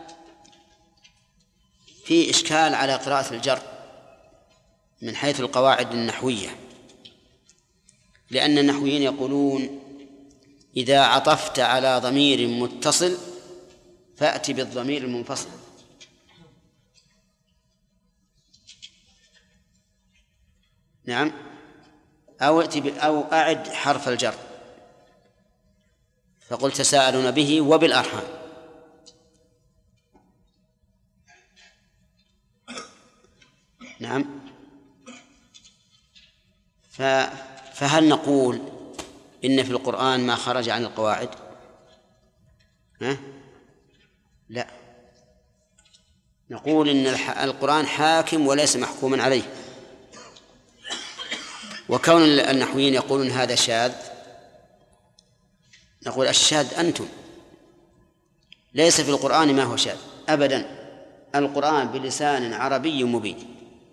في إشكال على قراءة الجر من حيث القواعد النحوية، لأن النحويين يقولون إذا عطفت على ضمير متصل فأتي بالضمير المنفصل. نعم، أو أعد حرف الجر، فقل تساءلون به وبالأرحام. نعم، فهل نقول إن في القرآن ما خرج عن القواعد؟ لا، نقول إن القرآن حاكم وليس محكوما عليه. وكون النحويين يقولون هذا شاذ، نقول الشاذ أنتم، ليس في القرآن ما هو شاذ أبدا. القرآن بلسان عربي مبين،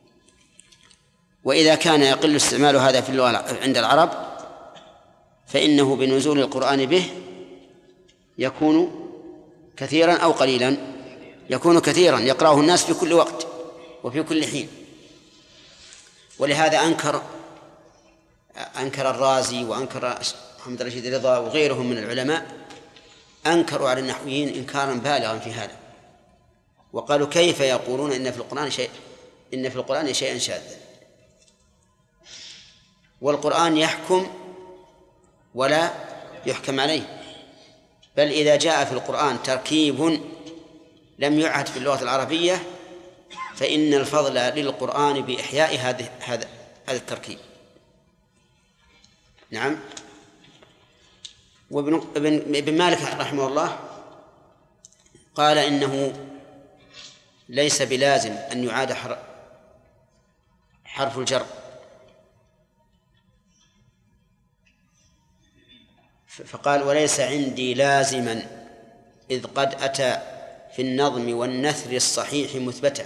وإذا كان يقل استعمال هذا في اللغة عند العرب فإنه بنزول القرآن به يكون كثيرا أو قليلا، يكون كثيرا يقرأه الناس في كل وقت وفي كل حين. ولهذا أنكر الرازي وأنكر محمد رشيد رضا وغيرهم من العلماء، أنكروا على النحويين إنكارا بالغا في هذا، وقالوا كيف يقولون إن في القرآن شيئا شاذا، والقرآن يحكم ولا يحكم عليه. بل إذا جاء في القرآن تركيب لم يعهد في اللغة العربية فإن الفضل للقرآن بإحياء هذا التركيب. نعم. وابن مالك رحمه الله قال إنه ليس بلازم أن يعاد حرف الجر، فقال وليس عندي لازما إذ قد أتى في النظم والنثر الصحيح مثبتا.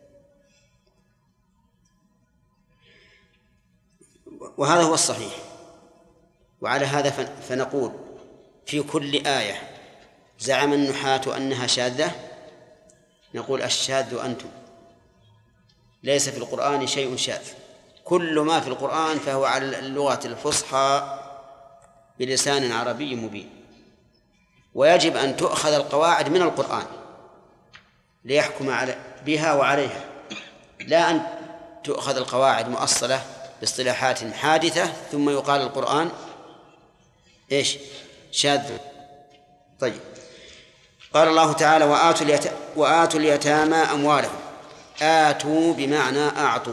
وهذا هو الصحيح. وعلى هذا فنقول في كل آية زعم النحاة أنها شاذة نقول الشاذ أنتم، ليس في القرآن شيء شاذ، كل ما في القرآن فهو على اللغة الفصحى بلسان عربي مبين. ويجب أن تؤخذ القواعد من القرآن ليحكم بها وعليها، لا أن تؤخذ القواعد مؤصلة باصطلاحات حادثة ثم يقال القرآن إيش؟ شاذ. طيب، قال الله تعالى وآتوا اليتامى أموالهم. آتوا بمعنى أعطوا.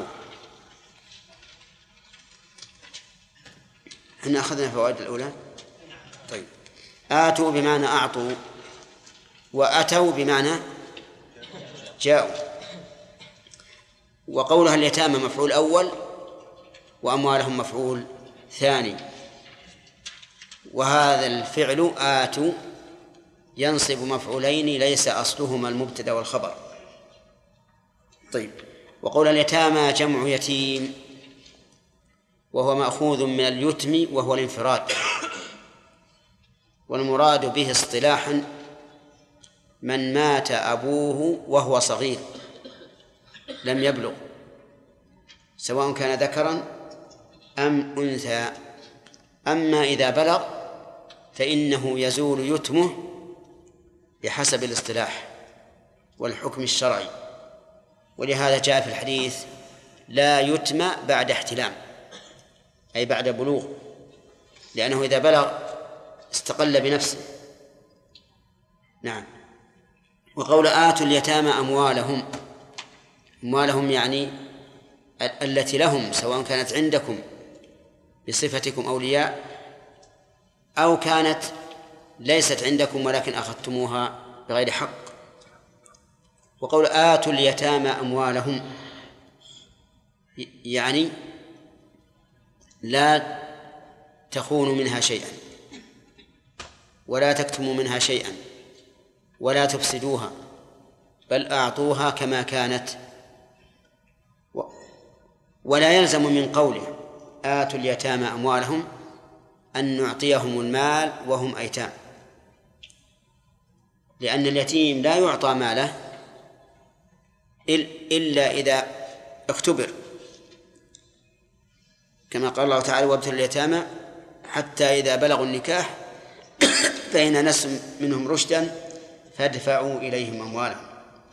احنا أخذنا فوائد الأولى. طيب، آتوا بمعنى أعطوا، وأتوا بمعنى جاءوا. وقولها اليتامى مفعول أول وأموالهم مفعول ثاني، وهذا الفعل آتوا ينصب مفعولين ليس أصلهما المبتدأ والخبر. طيب، وقول اليتامى جمع يتيم، وهو مأخوذ من اليتم وهو الانفراد، والمراد به اصطلاحا من مات أبوه وهو صغير لم يبلغ، سواء كان ذكرا أم أنثى. أما إذا بلغ فإنه يزول يتمه بحسب الاصطلاح والحكم الشرعي، ولهذا جاء في الحديث لا يتم بعد احتلام، أي بعد بلوغ، لأنه إذا بلغ استقل بنفسه. نعم. وقول آتوا اليتامى أموالهم، أموالهم يعني التي لهم، سواء كانت عندكم بصفتكم أولياء أو كانت ليست عندكم ولكن أخذتموها بغير حق. وقول آتوا اليتامى أموالهم يعني لا تخونوا منها شيئا ولا تكتموا منها شيئا ولا تفسدوها، بل أعطوها كما كانت. ولا يلزم من قوله آتوا اليتامى أموالهم أن نعطيهم المال وهم أيتام، لأن اليتيم لا يعطى ماله إلا إذا اختبر، كما قال الله تعالى وابتلوا اليتامى حتى إذا بلغوا النكاح فإن أنستم منهم رشدا فادفعوا إليهم أموالهم.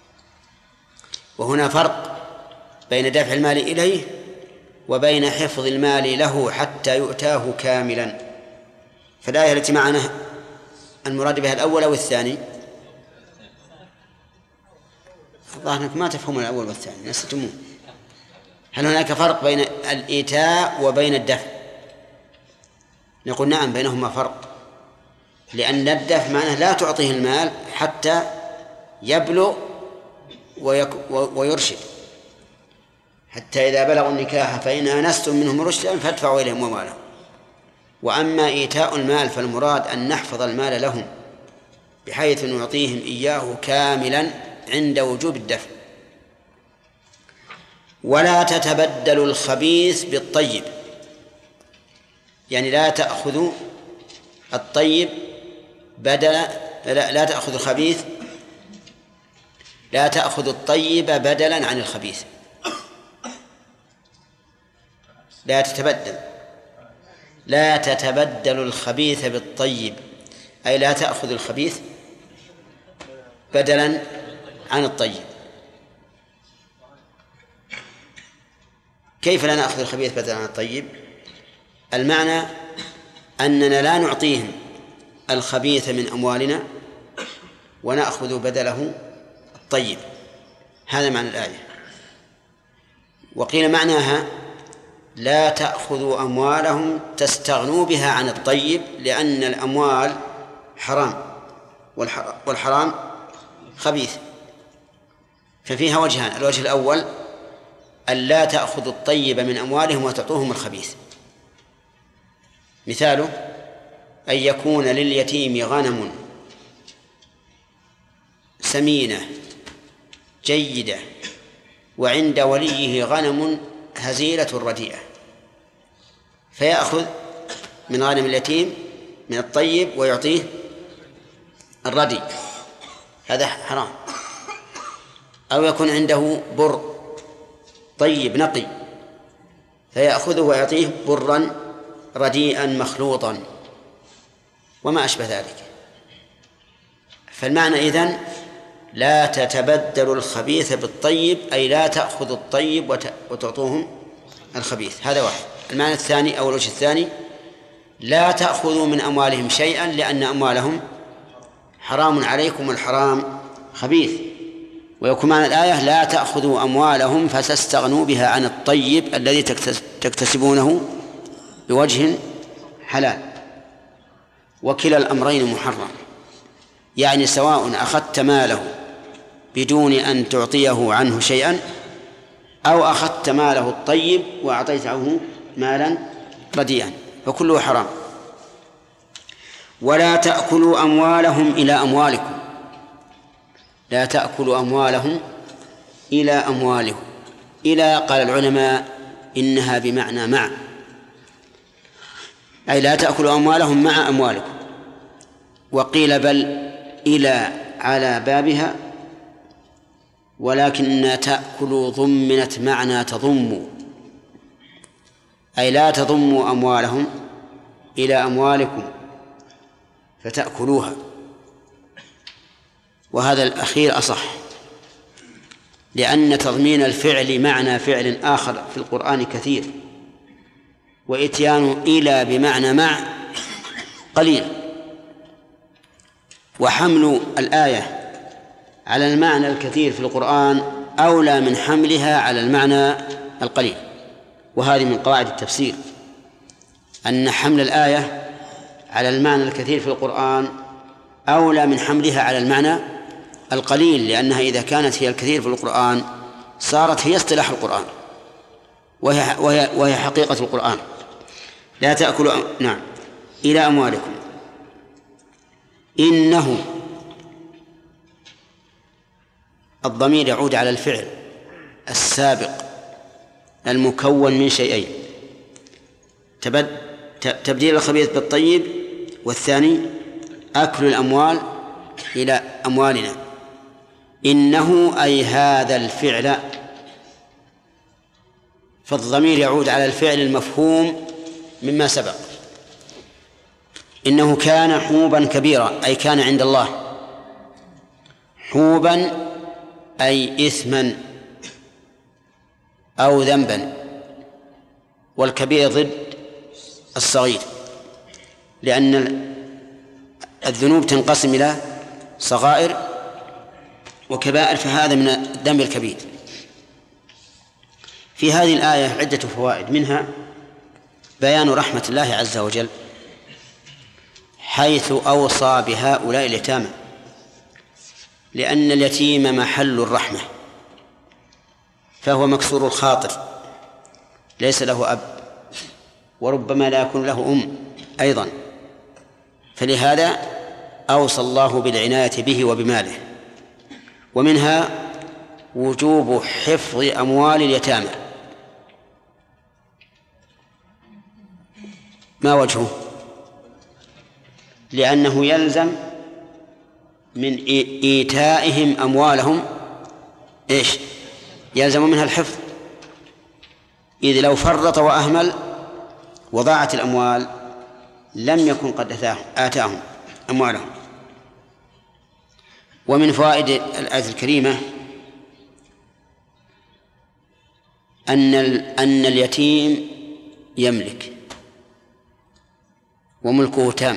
وهنا فرق بين دفع المال إليه وبين حفظ المال له حتى يؤتاه كاملا. فالآية التي معنا المراد بها الأول أو الثاني؟ الله أنكم ما تفهمون الأول والثاني، نسيتمون. هل هناك فرق بين الإيتاء وبين الدفع؟ نقول نعم، بينهما فرق، لأن الدفع معناه لا تعطيه المال حتى يبلغ ويرشد، حتى إذا بلغوا النكاح فإن آنستم منهم رشدا فادفعوا إليهم أموالهم. وأما إيتاء المال فالمراد أن نحفظ المال لهم بحيث نعطيهم إياه كاملا عند وجوب الدفع. ولا تتبدلوا الخبيث بالطيب، يعني لا تأخذوا الطيب لا تأخذوا الخبيث، لا تأخذوا الطيب بدلا عن الخبيث، لا تتبدلوا الخبيث بالطيب، أي لا تأخذوا الخبيث بدلا عن الطيب. كيف لا نأخذ الخبيث بدلا عن الطيب؟ المعنى أننا لا نعطيهم الخبيث من أموالنا ونأخذ بدله الطيب، هذا معنى الآية. وقيل معناها لا تأخذوا أموالهم تستغنوا بها عن الطيب، لأن الأموال حرام والحرام خبيث، ففيها وجهان. الوجه الأول أن لا تأخذوا الطيب من أموالهم وتعطوهم الخبيث، مثاله أن يكون لليتيم غنم سمينة جيدة وعند وليه غنم هزيلة رديئة، فيأخذ من غنم اليتيم من الطيب ويعطيه الردي، هذا حرام. أو يكون عنده بر طيب نقي فيأخذه ويعطيه برا رديئا مخلوطا وما أشبه ذلك. فالمعنى إذن لا تتبدلوا الخبيث بالطيب، أي لا تأخذوا الطيب وتعطوهم الخبيث، هذا واحد. المعنى الثاني أو الوجه الثاني لا تأخذوا من أموالهم شيئا لأن أموالهم حرام عليكم والحرام خبيث. ويكون معنى الآية لا تأخذوا أموالهم فتستغنوا بها عن الطيب الذي تكتسبونه بوجه حلال. وكلا الأمرين محرم، يعني سواء أخذت ماله بدون أن تعطيه عنه شيئا، أو أخذت ماله الطيب وأعطيته مالا رديئا، فكله حرام. ولا تأكلوا أموالهم إلى أموالكم. لا تأكلوا أموالهم إلى أموالكم. إلى قال العلماء إنها بمعنى مع، أي لا تأكلوا أموالهم مع أموالكم. وقيل بل إلى على بابها، ولكن تأكلوا ضمنت معنى تضموا، أي لا تضموا أموالهم إلى أموالكم فتأكلوها. وهذا الأخير أصح، لأن تضمين الفعل معنى فعل آخر في القرآن كثير، وإتيان إلى بمعنى مع قليل. وحمل الآية على المعنى الكثير في القرآن أولى من حملها على المعنى القليل. وهذه من قواعد التفسير، أن حمل الآية على المعنى الكثير في القرآن أولى من حملها على المعنى القليل، لأنها إذا كانت هي الكثير في القرآن صارت هي اصطلاح القرآن وهي حقيقة القرآن. لا تأكلوا نعم إلى أموالكم. إنه الضمير يعود على الفعل السابق المكون من شيئين: تبديل الخبيث بالطيب، والثاني أكل الأموال إلى أموالنا. إنه أي هذا الفعل، فالضمير يعود على الفعل المفهوم مما سبق. إنه كان حوبا كبيرا، أي كان عند الله حوبا أي إثما أو ذنبا، والكبير ضد الصغير، لأن الذنوب تنقسم إلى صغائر وكبائر، فهذا من الذنب الكبير. في هذه الآية عدة فوائد، منها بيان رحمة الله عز وجل حيث أوصى بهؤلاء اليتامى، لأن اليتيم محل الرحمة، فهو مكسور الخاطر، ليس له أب، وربما لا يكون له أم أيضا، فلهذا أوصى الله بالعناية به وبماله. ومنها وجوب حفظ أموال اليتامى. ما وجهه؟ لأنه يلزم من إيتائهم أموالهم إيش؟ يلزم منها الحفظ، إذ لو فرط وأهمل وضاعت الأموال لم يكن قد آتاهم أموالهم. ومن فوائد الآية الكريمة أن اليتيم يملك وملكه تام،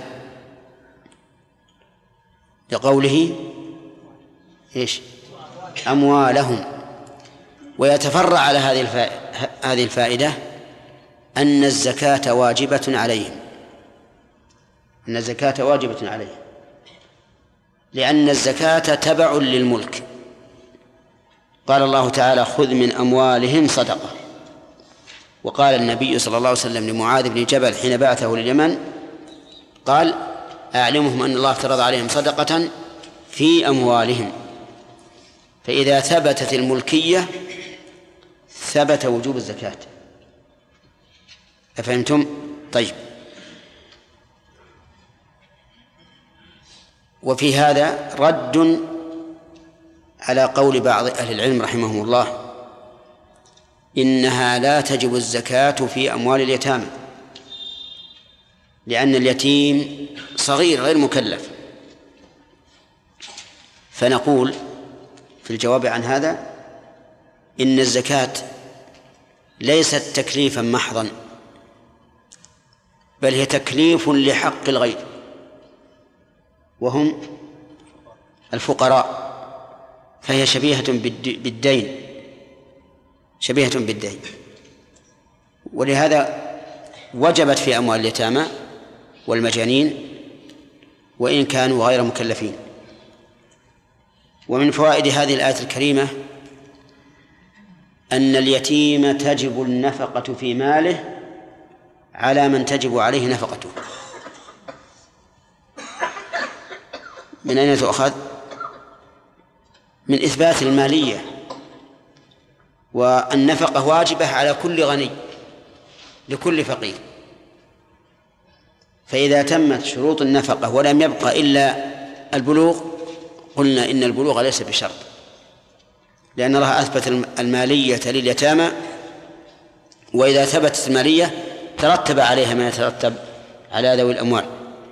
لقوله إيش؟ أموالهم. ويتفرع على هذه الفائدة أن الزكاة واجبة عليهم، أن الزكاة واجبة عليهم، لأن الزكاة تبع للملك. قال الله تعالى: خذ من أموالهم صدقة. وقال النبي صلى الله عليه وسلم لمعاذ بن جبل حين بعثه لليمن، قال: أعلمهم أن الله افترض عليهم صدقة في أموالهم. فإذا ثبتت الملكية ثبت وجوب الزكاة. أفهمتم؟ طيب. وفي هذا رد على قول بعض أهل العلم رحمهم الله إنها لا تجب الزكاة في أموال اليتامى، لأن اليتيم صغير غير مكلف. فنقول في الجواب عن هذا إن الزكاة ليست تكليفا محضا، بل هي تكليف لحق الغير، وهم الفقراء، فهي شبيهة بالدين، شبيهة بالدين. ولهذا وجبت في أموال اليتامى والمجانين وإن كانوا غير مكلفين. ومن فوائد هذه الآية الكريمة أن اليتيم تجب النفقة في ماله على من تجب عليه نفقته. من أين تؤخذ؟ من إثبات المالية، والنفقة واجبة على كل غني لكل فقير، فإذا تمت شروط النفقة ولم يبقى إلا البلوغ قلنا إن البلوغ ليس بشرط، لأن الله أثبت المالية لليتامى، وإذا ثبتت المالية ترتب عليها ما يترتب على ذوي الأموال.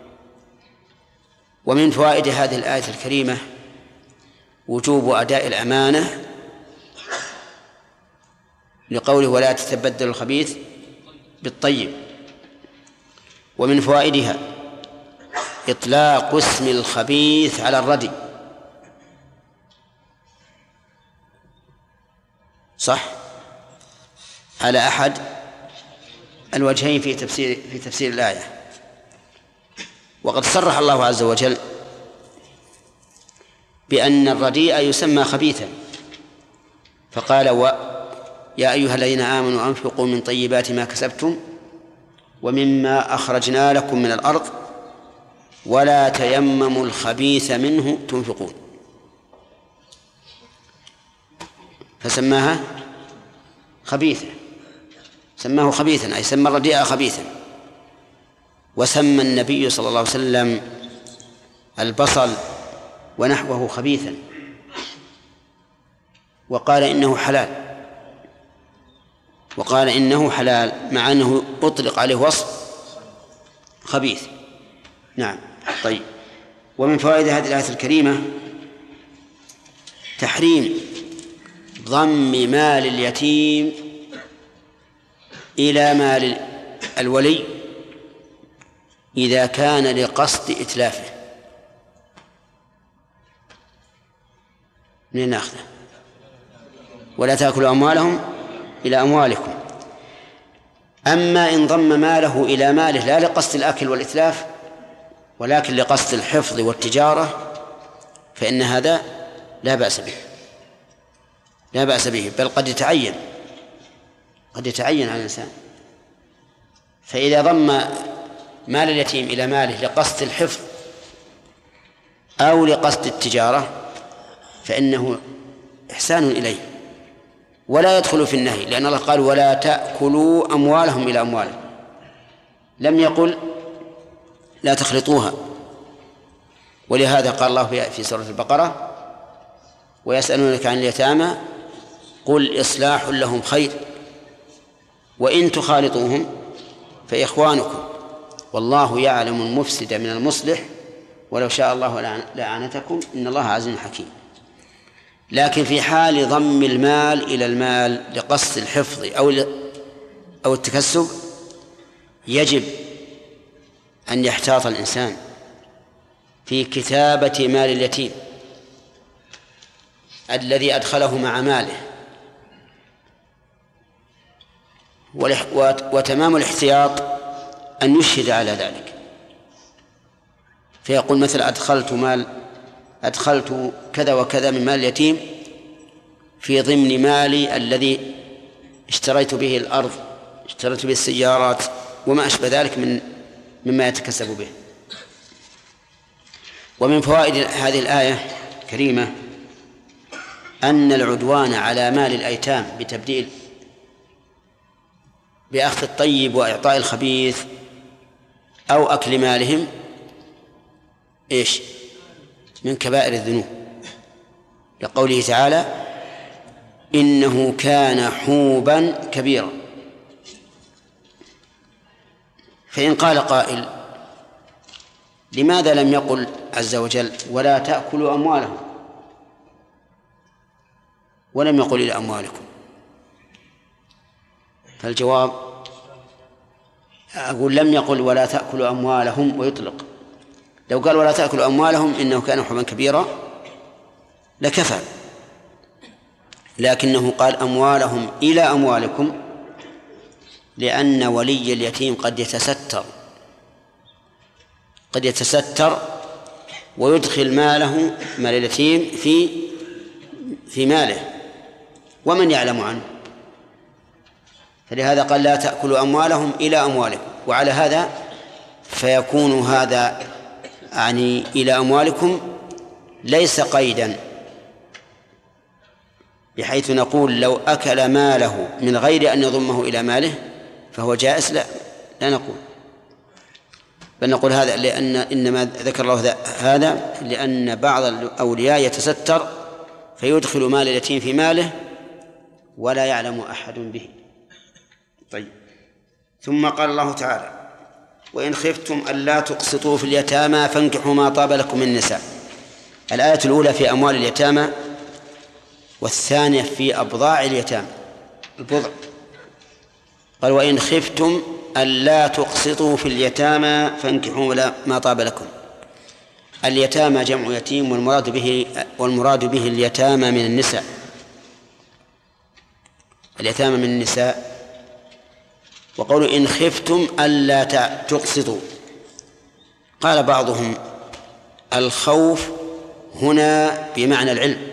ومن فوائد هذه الآية الكريمة وجوب أداء الأمانة لقوله ولا تتبدل الخبيث بالطيب. ومن فوائدها إطلاق اسم الخبيث على الردي، صح، على أحد الوجهين في تفسير الآية. وقد صرح الله عز وجل بأن الرديء يسمى خبيثا، فقال يا أيها الذين آمنوا أنفقوا من طيبات ما كسبتم ومما أخرجنا لكم من الأرض ولا تيمموا الخبيث منه تنفقون، فسماها خبيثة، سماه خبيثا أي سمى الرديء خبيثا. وسمى النبي صلى الله عليه وسلم البصل ونحوه خبيثا، وقال إنه حلال مع أنه أطلق عليه وصف خبيث. نعم. طيب، ومن فوائد هذه الآية الكريمة تحريم ضم مال اليتيم إلى مال الولي إذا كان لقصد إتلافه. من ناخذه؟ ولا تأكلوا أموالهم إلى أموالكم. أما إن ضم ماله إلى ماله لا لقصد الأكل والإتلاف ولكن لقصد الحفظ والتجارة فإن هذا لا بأس به، بل قد يتعين على الإنسان. فإذا ضم مال اليتيم إلى ماله لقصد الحفظ أو لقصد التجارة فإنه إحسان إليه ولا يدخل في النهي، لأن الله قال ولا تأكلوا أموالهم إلى أموالهم، لم يقل لا تخلطوها. ولهذا قال الله في سورة البقرة ويسألونك عن اليتامى قل إصلاح لهم خير وإن تخالطوهم فإخوانكم والله يعلم المفسد من المصلح ولو شاء الله لأعنتكم إن الله عزيز حكيم. لكن في حال ضم المال إلى المال لقصد الحفظ أو التكسب يجب أن يحتاط الإنسان في كتابة مال اليتيم الذي أدخله مع ماله، وتمام الاحتياط أن يشهد على ذلك، فيقول مثلا أدخلت كذا وكذا من مال اليتيم في ضمن مالي الذي اشتريت به الأرض، اشتريت به السيارات وما أشبه ذلك مما يتكسب به. ومن فوائد هذه الآية الكريمة أن العدوان على مال الأيتام بتبديل بأخذ الطيب وإعطاء الخبيث أو أكل مالهم من كبائر الذنوب، لقوله تعالى إنه كان حوبا كبيرا. فإن قال قائل لماذا لم يقل عز وجل ولا تأكلوا أموالهم ولم يقل إلى أموالكم؟ فالجواب أقول لم يقل ولا تأكلوا أموالهم ويطلق. لو قال ولا تأكلوا أموالهم إنه كان حبا كبيرا لكفى، لكنه قال أموالهم إلى أموالكم لأن ولي اليتيم قد يتستر ويدخل ماله مال اليتيم في ماله ومن يعلم عنه، فلهذا قال لا تأكلوا أموالهم إلى أموالكم. وعلى هذا فيكون هذا يعني إلى أموالكم ليس قيدا، بحيث نقول لو أكل ماله من غير أن يضمه إلى ماله فهو جائز، لا نقول، بل نقول هذا لأن إنما ذكر الله هذا لأن بعض الأولياء يتستر فيدخل مال اليتيم في ماله ولا يعلم أحد به. طيب، ثم قال الله تعالى وإن خفتم ألا تقسطوا في اليتامى فانكحوا ما طاب لكم من النساء. الآية الأولى في أموال اليتامى والثانية في أبضاع اليتامى البضع. قال وإن خفتم ألا تقسطوا في اليتامى فانكحوا ما طاب لكم. اليتامى جمع يتيم والمراد به اليتامى من النساء، اليتامى من النساء. وقولوا إن خفتم ألا تقسطوا، قال بعضهم الخوف هنا بمعنى العلم،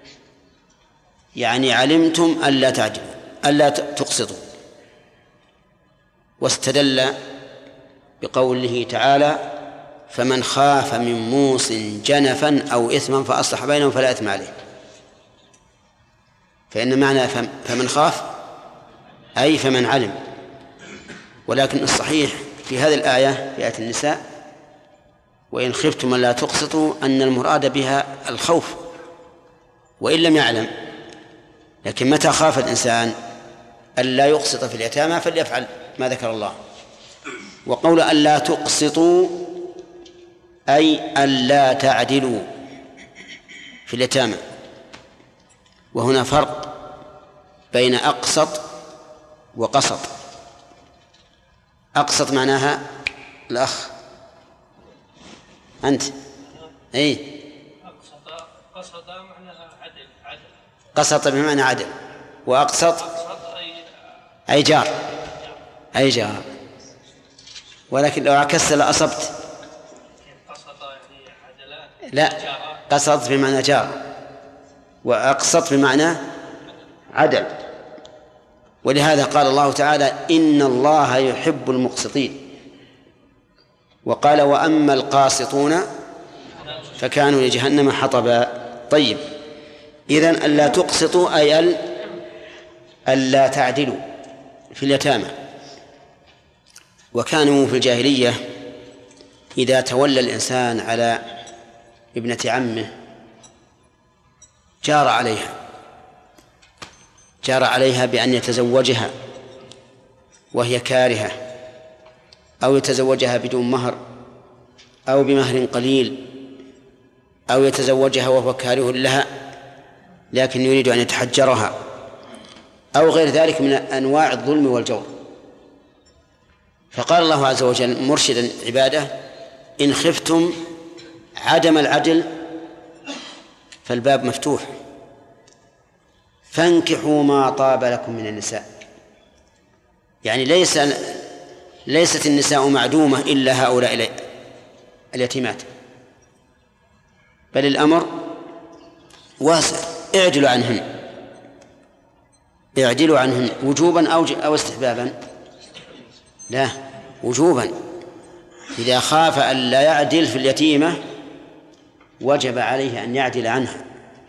يعني علمتم ألا تعدلوا ألا تقسطوا، واستدل بقوله تعالى فمن خاف من موص جنفا أو إثما فأصلح بينهم فلا إثم عليه. فإن معنى فمن خاف أي فمن علم، ولكن الصحيح في هذه الآية في آية النساء وإن خفتم ألا تقسطوا أن المراد بها الخوف وإن لم يعلم، لكن متى خاف الإنسان ألا يقسط في اليتامى فليفعل ما ذكر الله. وقول ألا تقسطوا أي ألا تعدلوا في اليتامى، وهنا فرق بين أقسط وقسط. أقسط معناها الأخ أنت أي قسط معناها عدل. قسط بمعنى عدل، وأقسط أي جار أي جار، ولكن لو عكست لأصبت. لا، قسط بمعنى جار وأقسط بمعنى عدل. ولهذا قال الله تعالى إن الله يحب المقسطين، وقال وأما القاسطون فكانوا لجهنم حطبا. طيب، إذن ألا تقسطوا أي ألا تعدلوا في اليتامى. وكانوا في الجاهلية إذا تولى الإنسان على ابنة عمه جار عليها بأن يتزوجها وهي كارهة، أو يتزوجها بدون مهر أو بمهر قليل، أو يتزوجها وهو كاره لها لكن يريد أن يتحجرها، أو غير ذلك من أنواع الظلم والجور. فقال الله عز وجل مرشدا عباده إن خفتم عدم العدل فالباب مفتوح، فانكحوا ما طاب لكم من النساء. يعني ليست النساء معدومة إلا هؤلاء اليتيمات، بل الأمر واسع، اعدلوا عنهن وجوبا أو استحبابا. لا، وجوبا. إذا خاف أن لا يعدل في اليتيمة وجب عليه أن يعدل عنها.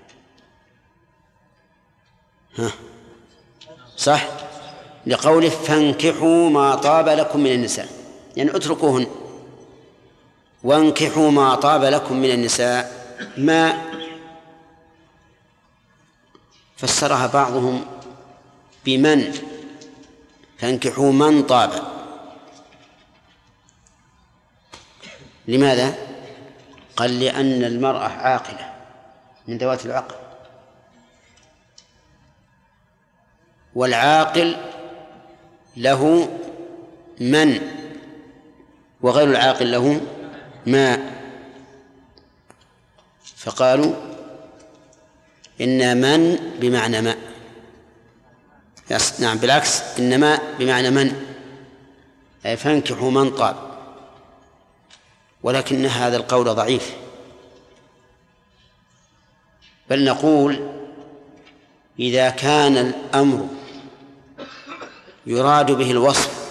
صح، لقوله فانكحوا ما طاب لكم من النساء، يعني اتركوهن وانكحوا ما طاب لكم من النساء. ما فسرها بعضهم بمن، فانكحوا من طاب. لماذا؟ قال لأن المرأة عاقلة من ذوات العقل، والعاقل له من وغير العاقل له ما، فقالوا إن من بمعنى ما. نعم، بالعكس، إنما بمعنى من، أي فانكحوا من طاب. ولكن هذا القول ضعيف، بل نقول إذا كان الأمر يراد به الوصف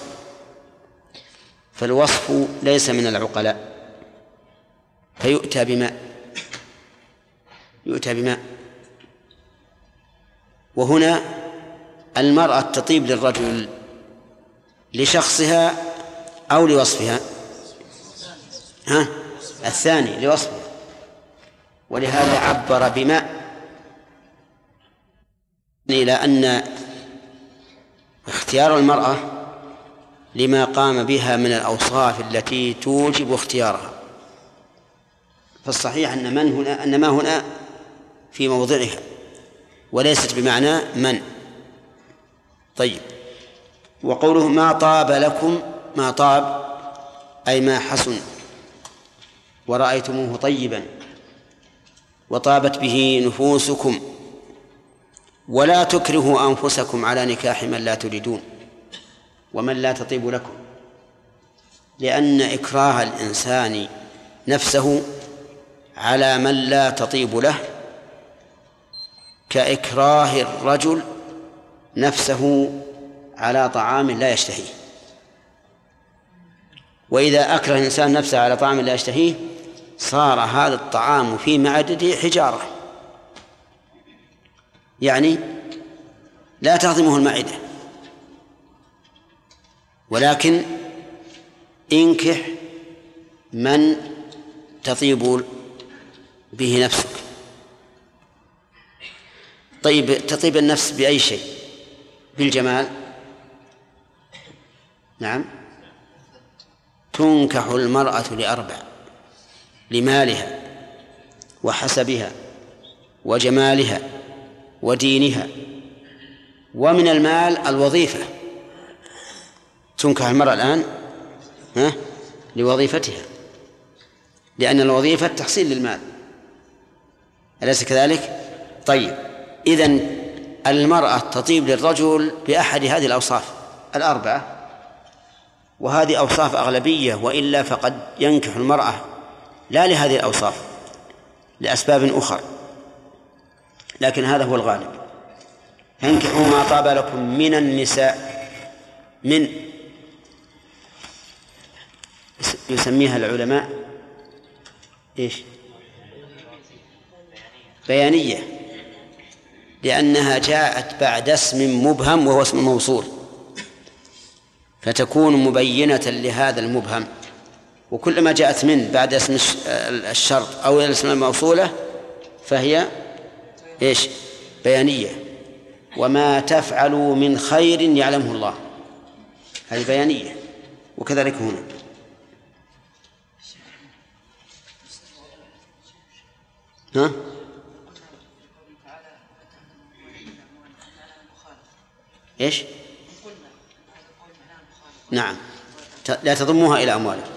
فالوصف ليس من العقلاء فيؤتى بماء. وهنا المرأة تطيب للرجل لشخصها أو لوصفها؟ الثاني لوصفها، ولهذا عبر بماء، إلى أن اختيار المرأة لما قام بها من الأوصاف التي توجب اختيارها، فالصحيح أن ما هنا في موضعها وليست بمعنى من. طيب، وقوله ما طاب لكم، ما طاب أي ما حسن ورأيتموه طيبا وطابت به نفوسكم، ولا تكرهوا أنفسكم على نكاح من لا تريدون ومن لا تطيب لكم، لأن إكراه الإنسان نفسه على من لا تطيب له كإكراه الرجل نفسه على طعام لا يشتهيه. وإذا أكره الإنسان نفسه على طعام لا يشتهيه صار هذا الطعام في معدته حجارة، يعني لا تهضمه المعدة. ولكن انكح من تطيب به نفسك. طيب، تطيب النفس بأي شيء؟ بالجمال. نعم، تنكح المرأة لأربع: لمالها وحسبها وجمالها ودينها. ومن المال الوظيفة، تنكح المرأة الآن لوظيفتها، لأن الوظيفة تحصيل للمال، أليس كذلك؟ طيب، إذن المرأة تطيب للرجل بأحد هذه الأوصاف الأربعة، وهذه أوصاف أغلبية، وإلا فقد ينكح المرأة لا لهذه الأوصاف لأسباب أخرى، لكن هذا هو الغالب. فانكحوا ما طاب لكم من النساء. من يسميها العلماء إيش؟ بيانية، لأنها جاءت بعد اسم مبهم وهو اسم موصول، فتكون مبينة لهذا المبهم. وكلما جاءت من بعد اسم الشرط أو الاسم الموصولة فهي إيش؟ بيانية. وما تفعلوا من خير يعلمه الله، هذه بيانية. وكذلك هنا. إيش؟ نعم، لا تضموها إلى أموالكم.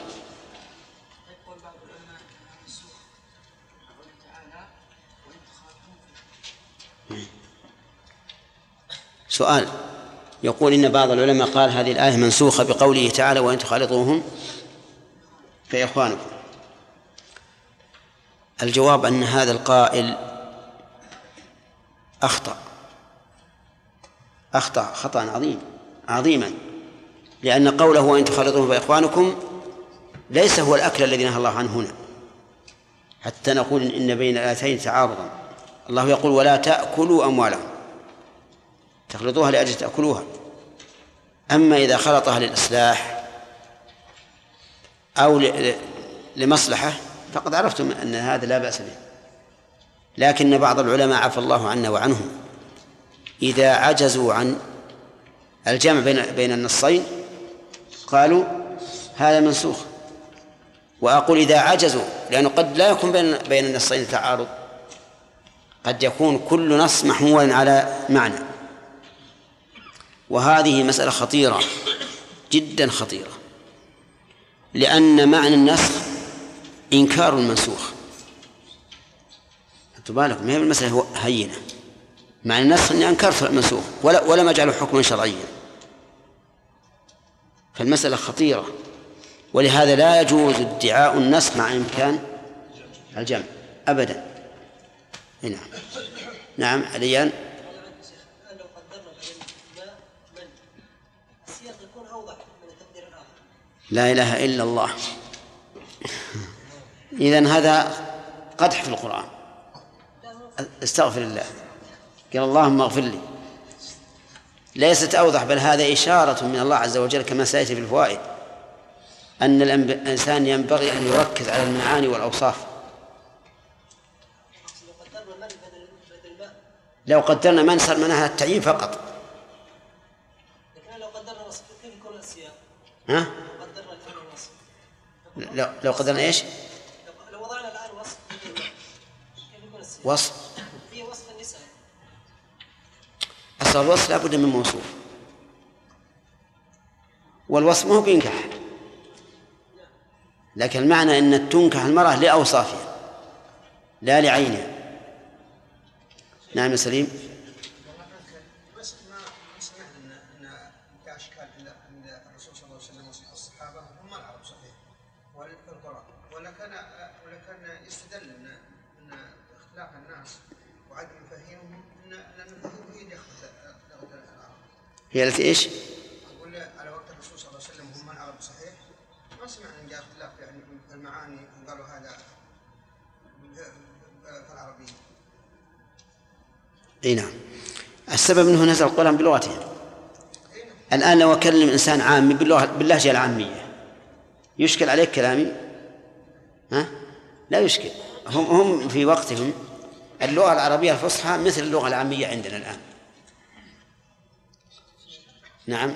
سؤال يقول إن بعض العلماء قال هذه الآية منسوخة بقوله تعالى وإن تخالطوهم فإخوانكم. الجواب أن هذا القائل أخطأ خطأ عظيما، لأن قوله وإن تخالطوهم فإخوانكم ليس هو الأكل الذي نهى الله عنه هنا، حتى نقول إن بين الآيتين تعارضا. الله يقول ولا تأكلوا أموالهم، تخلطوها لأجل تأكلوها. أما إذا خلطها للإصلاح أو لمصلحة فقد عرفتم أن هذا لا بأس به. لكن بعض العلماء عفى الله عنا وعنهم إذا عجزوا عن الجمع بين النصين قالوا هذا منسوخ. وأقول إذا عجزوا، لأنه قد لا يكون بين النصين تعارض، قد يكون كل نص محمولا على معنى. وهذه مسألة خطيرة جدا خطيرة، لأن معنى النسخ إنكار المنسوخ. بالكم ما هي المسألة هينة. معنى النسخ أني أنكرت المنسوخ ولم أجعله حكما شرعيا، فالمسألة خطيرة. ولهذا لا يجوز ادعاء النسخ مع إمكان الجمع أبدا. نعم. نعم عليا. لو قدرنا الماء من السياق يكون أوضح من التقدير الآخر. لا إله إلا الله. إذن هذا قدح في القرآن. استغفر الله. قال اللهم اغفر لي. ليست أوضح، بل هذا إشارة من الله عز وجل كما سيأتي في الفوائد أن الإنسان ينبغي أن يركز على المعاني والأوصاف. لو قدرنا من صار منها التعيين فقط. لكن لو قدرنا وصف كيف يكون السياق؟ ها؟ لو قدرنا إيش؟ لو وضعنا الآن وصف كيف يكون السياق؟ وصف. في وصف النساء. أصل الوصف لابد من موصوف، والوصف ما هو بينكح، لكن المعنى أن تنكح المرأة لأوصافها لا لعينها. نعم يا سليم. بس ما سمعت ان كاشكال عند الرسول صلى الله عليه وسلم والصحابه هم العرب صحيح في القران، ولكن يستدل ان اختلاف الناس وعدم فهمهم ان الفهم هي اللي اختلفت العرب. هي التي ايش؟ اقول على وقت الرسول صلى الله عليه وسلم هم العرب صحيح، ما سمعنا ان جاء اختلاف يعني في المعاني وقالوا هذا في العربيه. اي نعم. السبب انه نزل القرآن بلغتهم. الآن لو أكلم إنسان عامي باللهجة العامية يشكل عليك كلامي؟ ها؟ لا يشكل. هم في وقتهم اللغة العربية الفصحى مثل اللغة العامية عندنا الآن. نعم.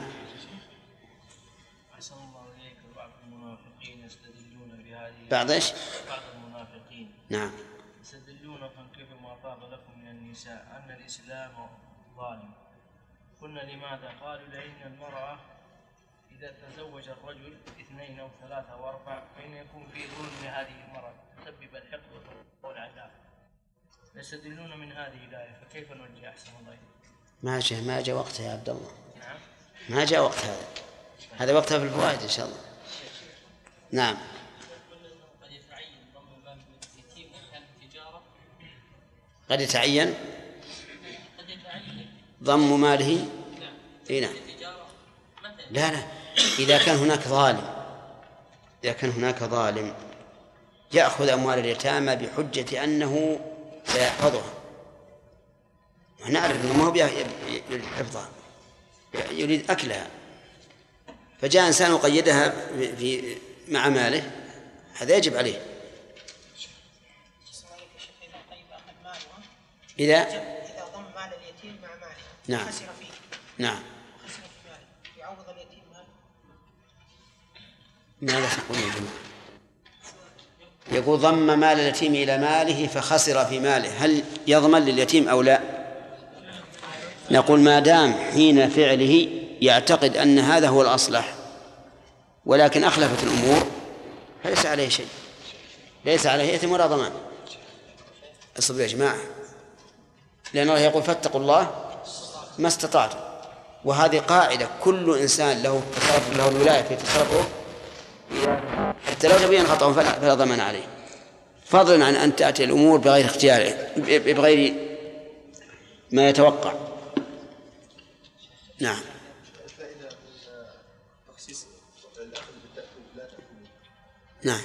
أحسن الله إليك. بعض المنافقين يستدلون بهذه. بعض إيش؟ بعض المنافقين. نعم. يستدلون فانكحوا ما طاب لكم من النساء أن الإسلام ظالم. قلنا لماذا؟ قالوا لأن المرأة إذا تزوج الرجل 2 أو 3 أو 4 فإن يكون في ظلم لهذه المرأة تسبب الحقد والعذاب. يستدلون من هذه الآية، فكيف نرجع أحسن الله؟ ما جاء وقتها يا عبد الله. نعم. ما جاء وقت هذا وقتها في الفوائد إن شاء الله. نعم. قد يتعين ضم الباب اليتيم مكان التجارة. قد يتعين ضم ماله. اي نعم. لا إذا كان هناك ظالم يأخذ أموال اليتامى بحجة أنه سيحفظها، ونعرف أنه ما هو يريد حفظها، يريد أكلها، فجاء إنسان وقيدها مع ماله، هذا يجب عليه. إذا ضم مال اليتيم مع ماله. نعم. خسر فيه. نعم. خسر في ماله. يعوض اليتيم ماله. ماذا تقول يا جماعة؟ يقول ضم مال اليتيم إلى ماله فخسر في ماله، هل يضمن لليتيم أو لا؟ نقول ما دام حين فعله يعتقد أن هذا هو الأصلح ولكن أخلفت الأمور فليس عليه شيء، ليس عليه إثم ولا ضمان. اصبروا يا جماعة، لأن الله يقول فاتقوا الله ما استطعتم، وهذه قاعدة كل إنسان له الولاية في تصرفه حتى لو تبين خطأه فلا ضمان عليه، فضلا عن أن تأتي الأمور بغير اختياره بغير ما يتوقع. نعم. الفائدة من تخصيص الأخذ بالتأكل لا تأكل. نعم.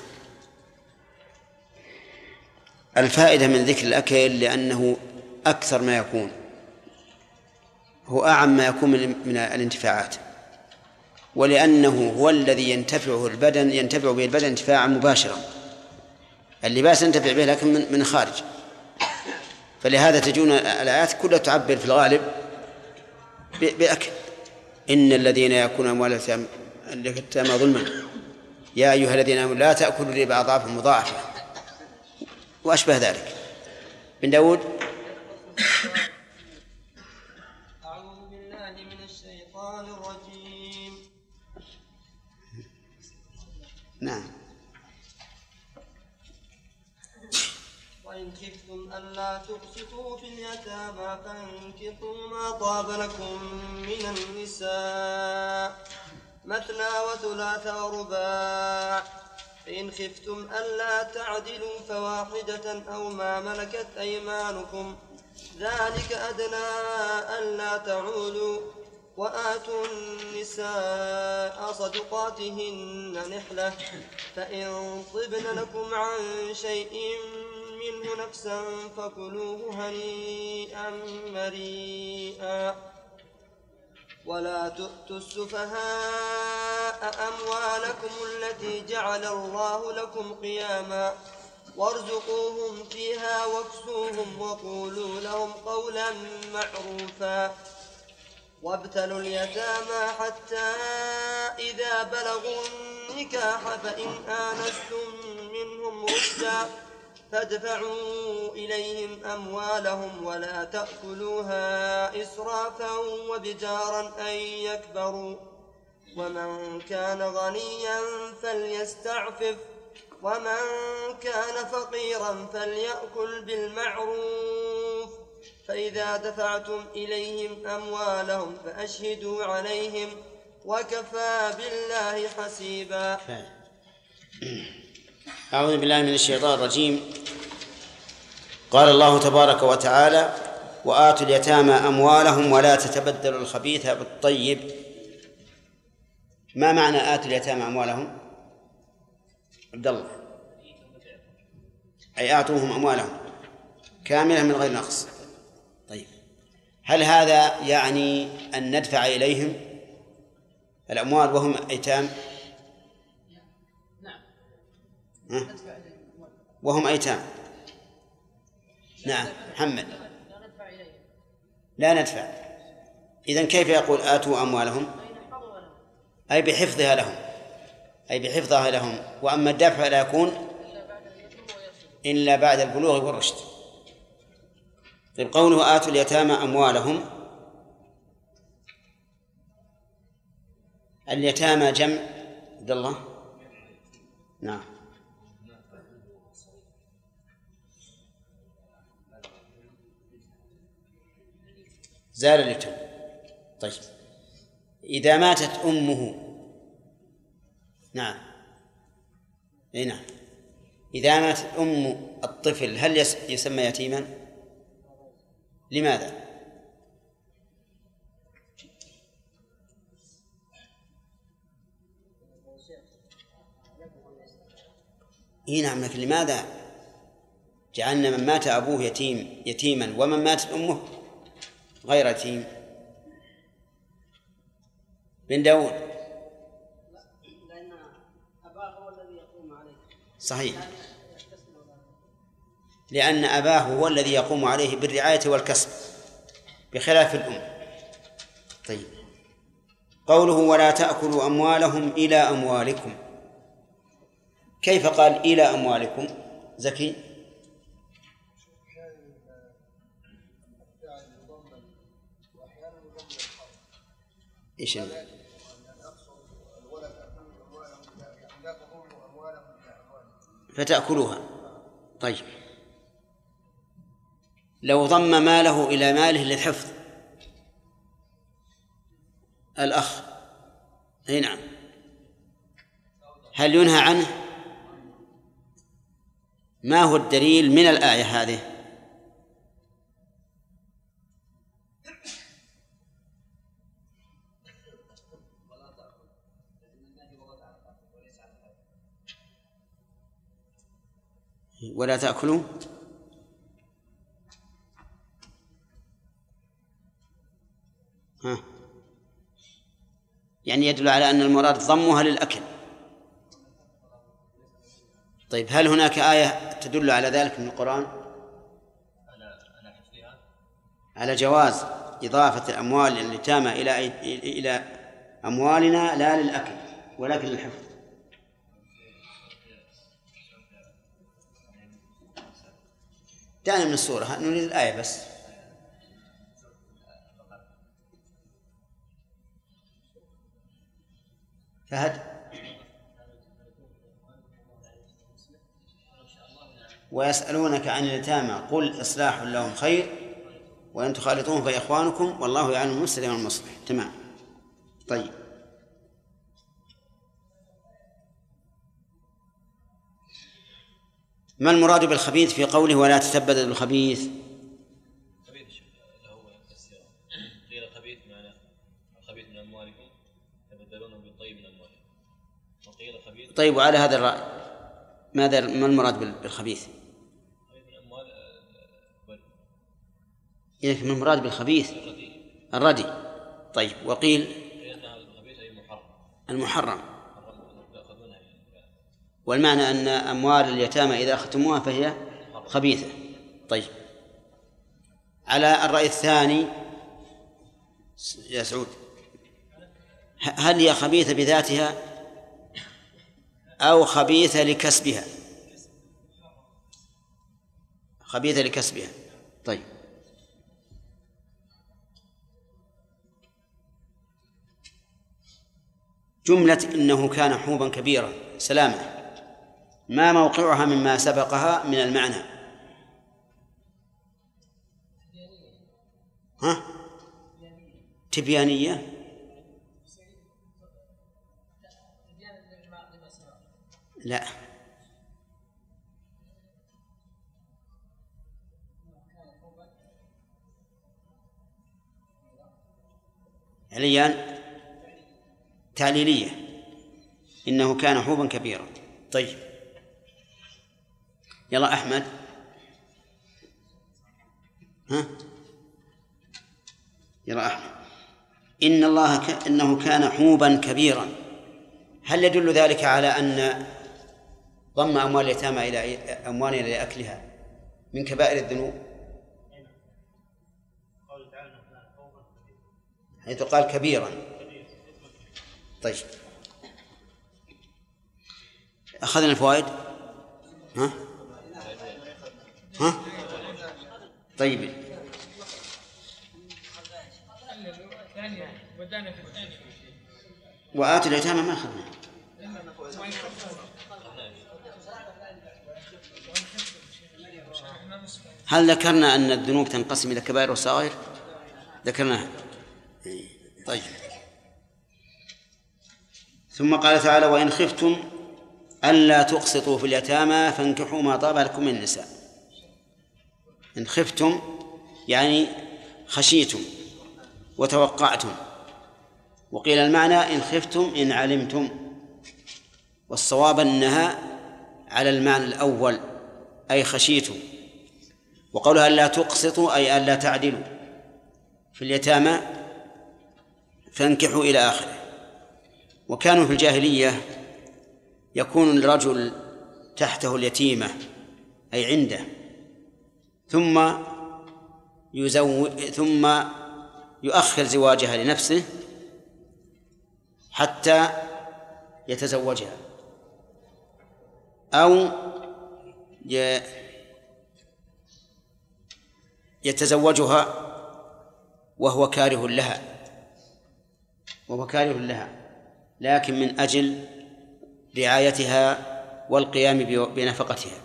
الفائدة من ذكر الأكل لأنه أكثر ما يكون، هو أعم ما يكون من الانتفاعات، ولأنه هو الذي ينتفع به البدن انتفاعا مباشرا. اللباس ينتفع به لكن من خارج، فلهذا تجون الآيات كلها تعبر في الغالب بأكل. إن الذين يأكلون أموال اليتامى ظلما يا أيها الذين آمنوا لا تأكلوا الربا أضعافا مضاعفة وأشبه ذلك. بن داود. أعوذ بالله من الشيطان الرجيم. نعم. وإن خفتم ألا تقسطوا في اليتامى فانكحوا ما طاب لكم من النساء مثنى وثلاث ورباع فإن خفتم ألا تعدلوا فواحدة أو ما ملكت أيمانكم ذلك أدنى ألا تعولوا وآتوا النساء صدقاتهن نحلة فإن طبن لكم عن شيء منه نفسا فكلوه هنيئا مريئا ولا تؤتوا السفهاء أموالكم التي جعل الله لكم قياما وارزقوهم فيها واكسوهم وقولوا لهم قولا معروفا وابتلوا اليتامى حتى إذا بلغوا النكاح فإن آنستم منهم رشدا فادفعوا إليهم أموالهم ولا تأكلوها إسرافا وبدارا أن يكبروا ومن كان غنيا فليستعفف ومن كان فقيرا فليأكل بالمعروف فإذا دفعتم إليهم أموالهم فأشهدوا عليهم وكفى بالله حسيبا. أعوذ بالله من الشيطان الرجيم. قال الله تبارك وتعالى: وآتوا اليتامى أموالهم ولا تتبدلوا الخبيث بالطيب. ما معنى آتوا اليتامى أموالهم؟ عبد الله. أي أعطوهم أموالهم كاملة من غير نقص. طيب، هل هذا يعني أن ندفع إليهم الأموال وهم أيتام؟ نعم، وهم أيتام. نعم محمد. لا ندفع. إذن كيف يقول آتوا أموالهم؟ أي بحفظها لهم، أي بحفظها لهم. وأما الدفع لا يكون إلا بعد البلوغ والرشد. طيب، قوله آتوا اليتامى أموالهم، اليتامى جمع عبد الله. نعم. زال اليتم. طيب، إذا ماتت أمه. نعم، أي نعم، إذا ماتت أم الطفل هل يسمى يتيما؟ لماذا؟ إيه نعم، لكن لماذا جعلنا من مات أبوه يتيما ومن ماتت أمه غير يتيم؟ بن داود. لأن أباه هو الذي يقوم عليه. صحيح، لأن أباه هو الذي يقوم عليه بالرعاية والكسب بخلاف الأم. طيب، قوله ولا تأكلوا أموالهم إلى أموالكم، كيف قال إلى أموالكم؟ زكي. إيش فتأكلوها. طيب، لو ضم ماله إلى ماله للحفظ الأخ، أي نعم، هل ينهى عنه؟ ما هو الدليل من الآية هذه؟ ولا تأكلوا يعني يدل على أن المراد ضمها للأكل. طيب، هل هناك آية تدل على ذلك من القرآن؟ على جواز إضافة الأموال اليتامى إلى أموالنا لا للأكل ولكن للحفظ. دعنا من السورة، نريد الآية بس. فهد. ويسألونك عن اليتامى قل إصلاح لهم خير وإن تخالطوهم فإخوانكم والله يعلم المفسد والمصلح. تمام. طيب، ما المراد بالخبيث في قوله ولا تتبدل الخبيث؟ خبيث له تفسير. قيل خبيث معنى الخبيث من أموالكم تبدلونه بالطيب من أموالكم، وقيل خبيث. طيب، وعلى هذا الرأي ما المراد بالخبيث؟ خبيث من أموال إذا ما المراد بالخبيث؟ الردي. طيب، وقيل الخبيث أي محرم. المحرم. والمعنى أن أموال اليتامى إذا أخذتموها فهي خبيثة. طيب، على الرأي الثاني يا سعود، هل هي خبيثة بذاتها أو خبيثة لكسبها؟ خبيثة لكسبها. طيب، جملة إنه كان حوبا كبيرا سلامة، ما موقعها مما سبقها من المعنى؟ ها؟ تبيانية؟ لا، عليان تعليلية، إنه كان حوبا كبيرا. طيب، يلا أحمد. ها؟ يلا أحمد. إنه كان حوبا كبيرا، هل يدل ذلك على أن ضم أموال اليتامى إلى أموالنا لأكلها من كبائر الذنوب؟ حيث قال كبيرا. طيب، أخذنا الفوائد. ها؟ طيب، وآتوا اليتامى ما أخذنا. هل ذكرنا أن الذنوب تنقسم إلى كبائر وصغائر؟ ذكرناها. طيب، ثم قال تعالى وإن خفتم ألا تقسطوا في اليتامى فانكحوا ما طاب لكم من النساء. إن خفتم يعني خشيتم وتوقعتم، وقيل المعنى إن خفتم إن علمتم، والصواب أنها على المعنى الأول أي خشيتم، وقولها ألا تقسطوا أي ألا تعدلوا في اليتامى فانكحوا إلى آخره. وكانوا في الجاهلية يكون الرجل تحته اليتيمة أي عنده، ثم يؤخر زواجها لنفسه حتى يتزوجها، أو يتزوجها وهو كاره لها لكن من أجل رعايتها والقيام بنفقتها.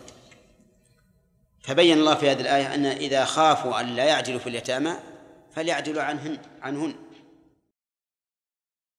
فبين الله في هذه الآية أن إذا خافوا أن لا يعدلوا في اليتامى فليعدلوا عنهن،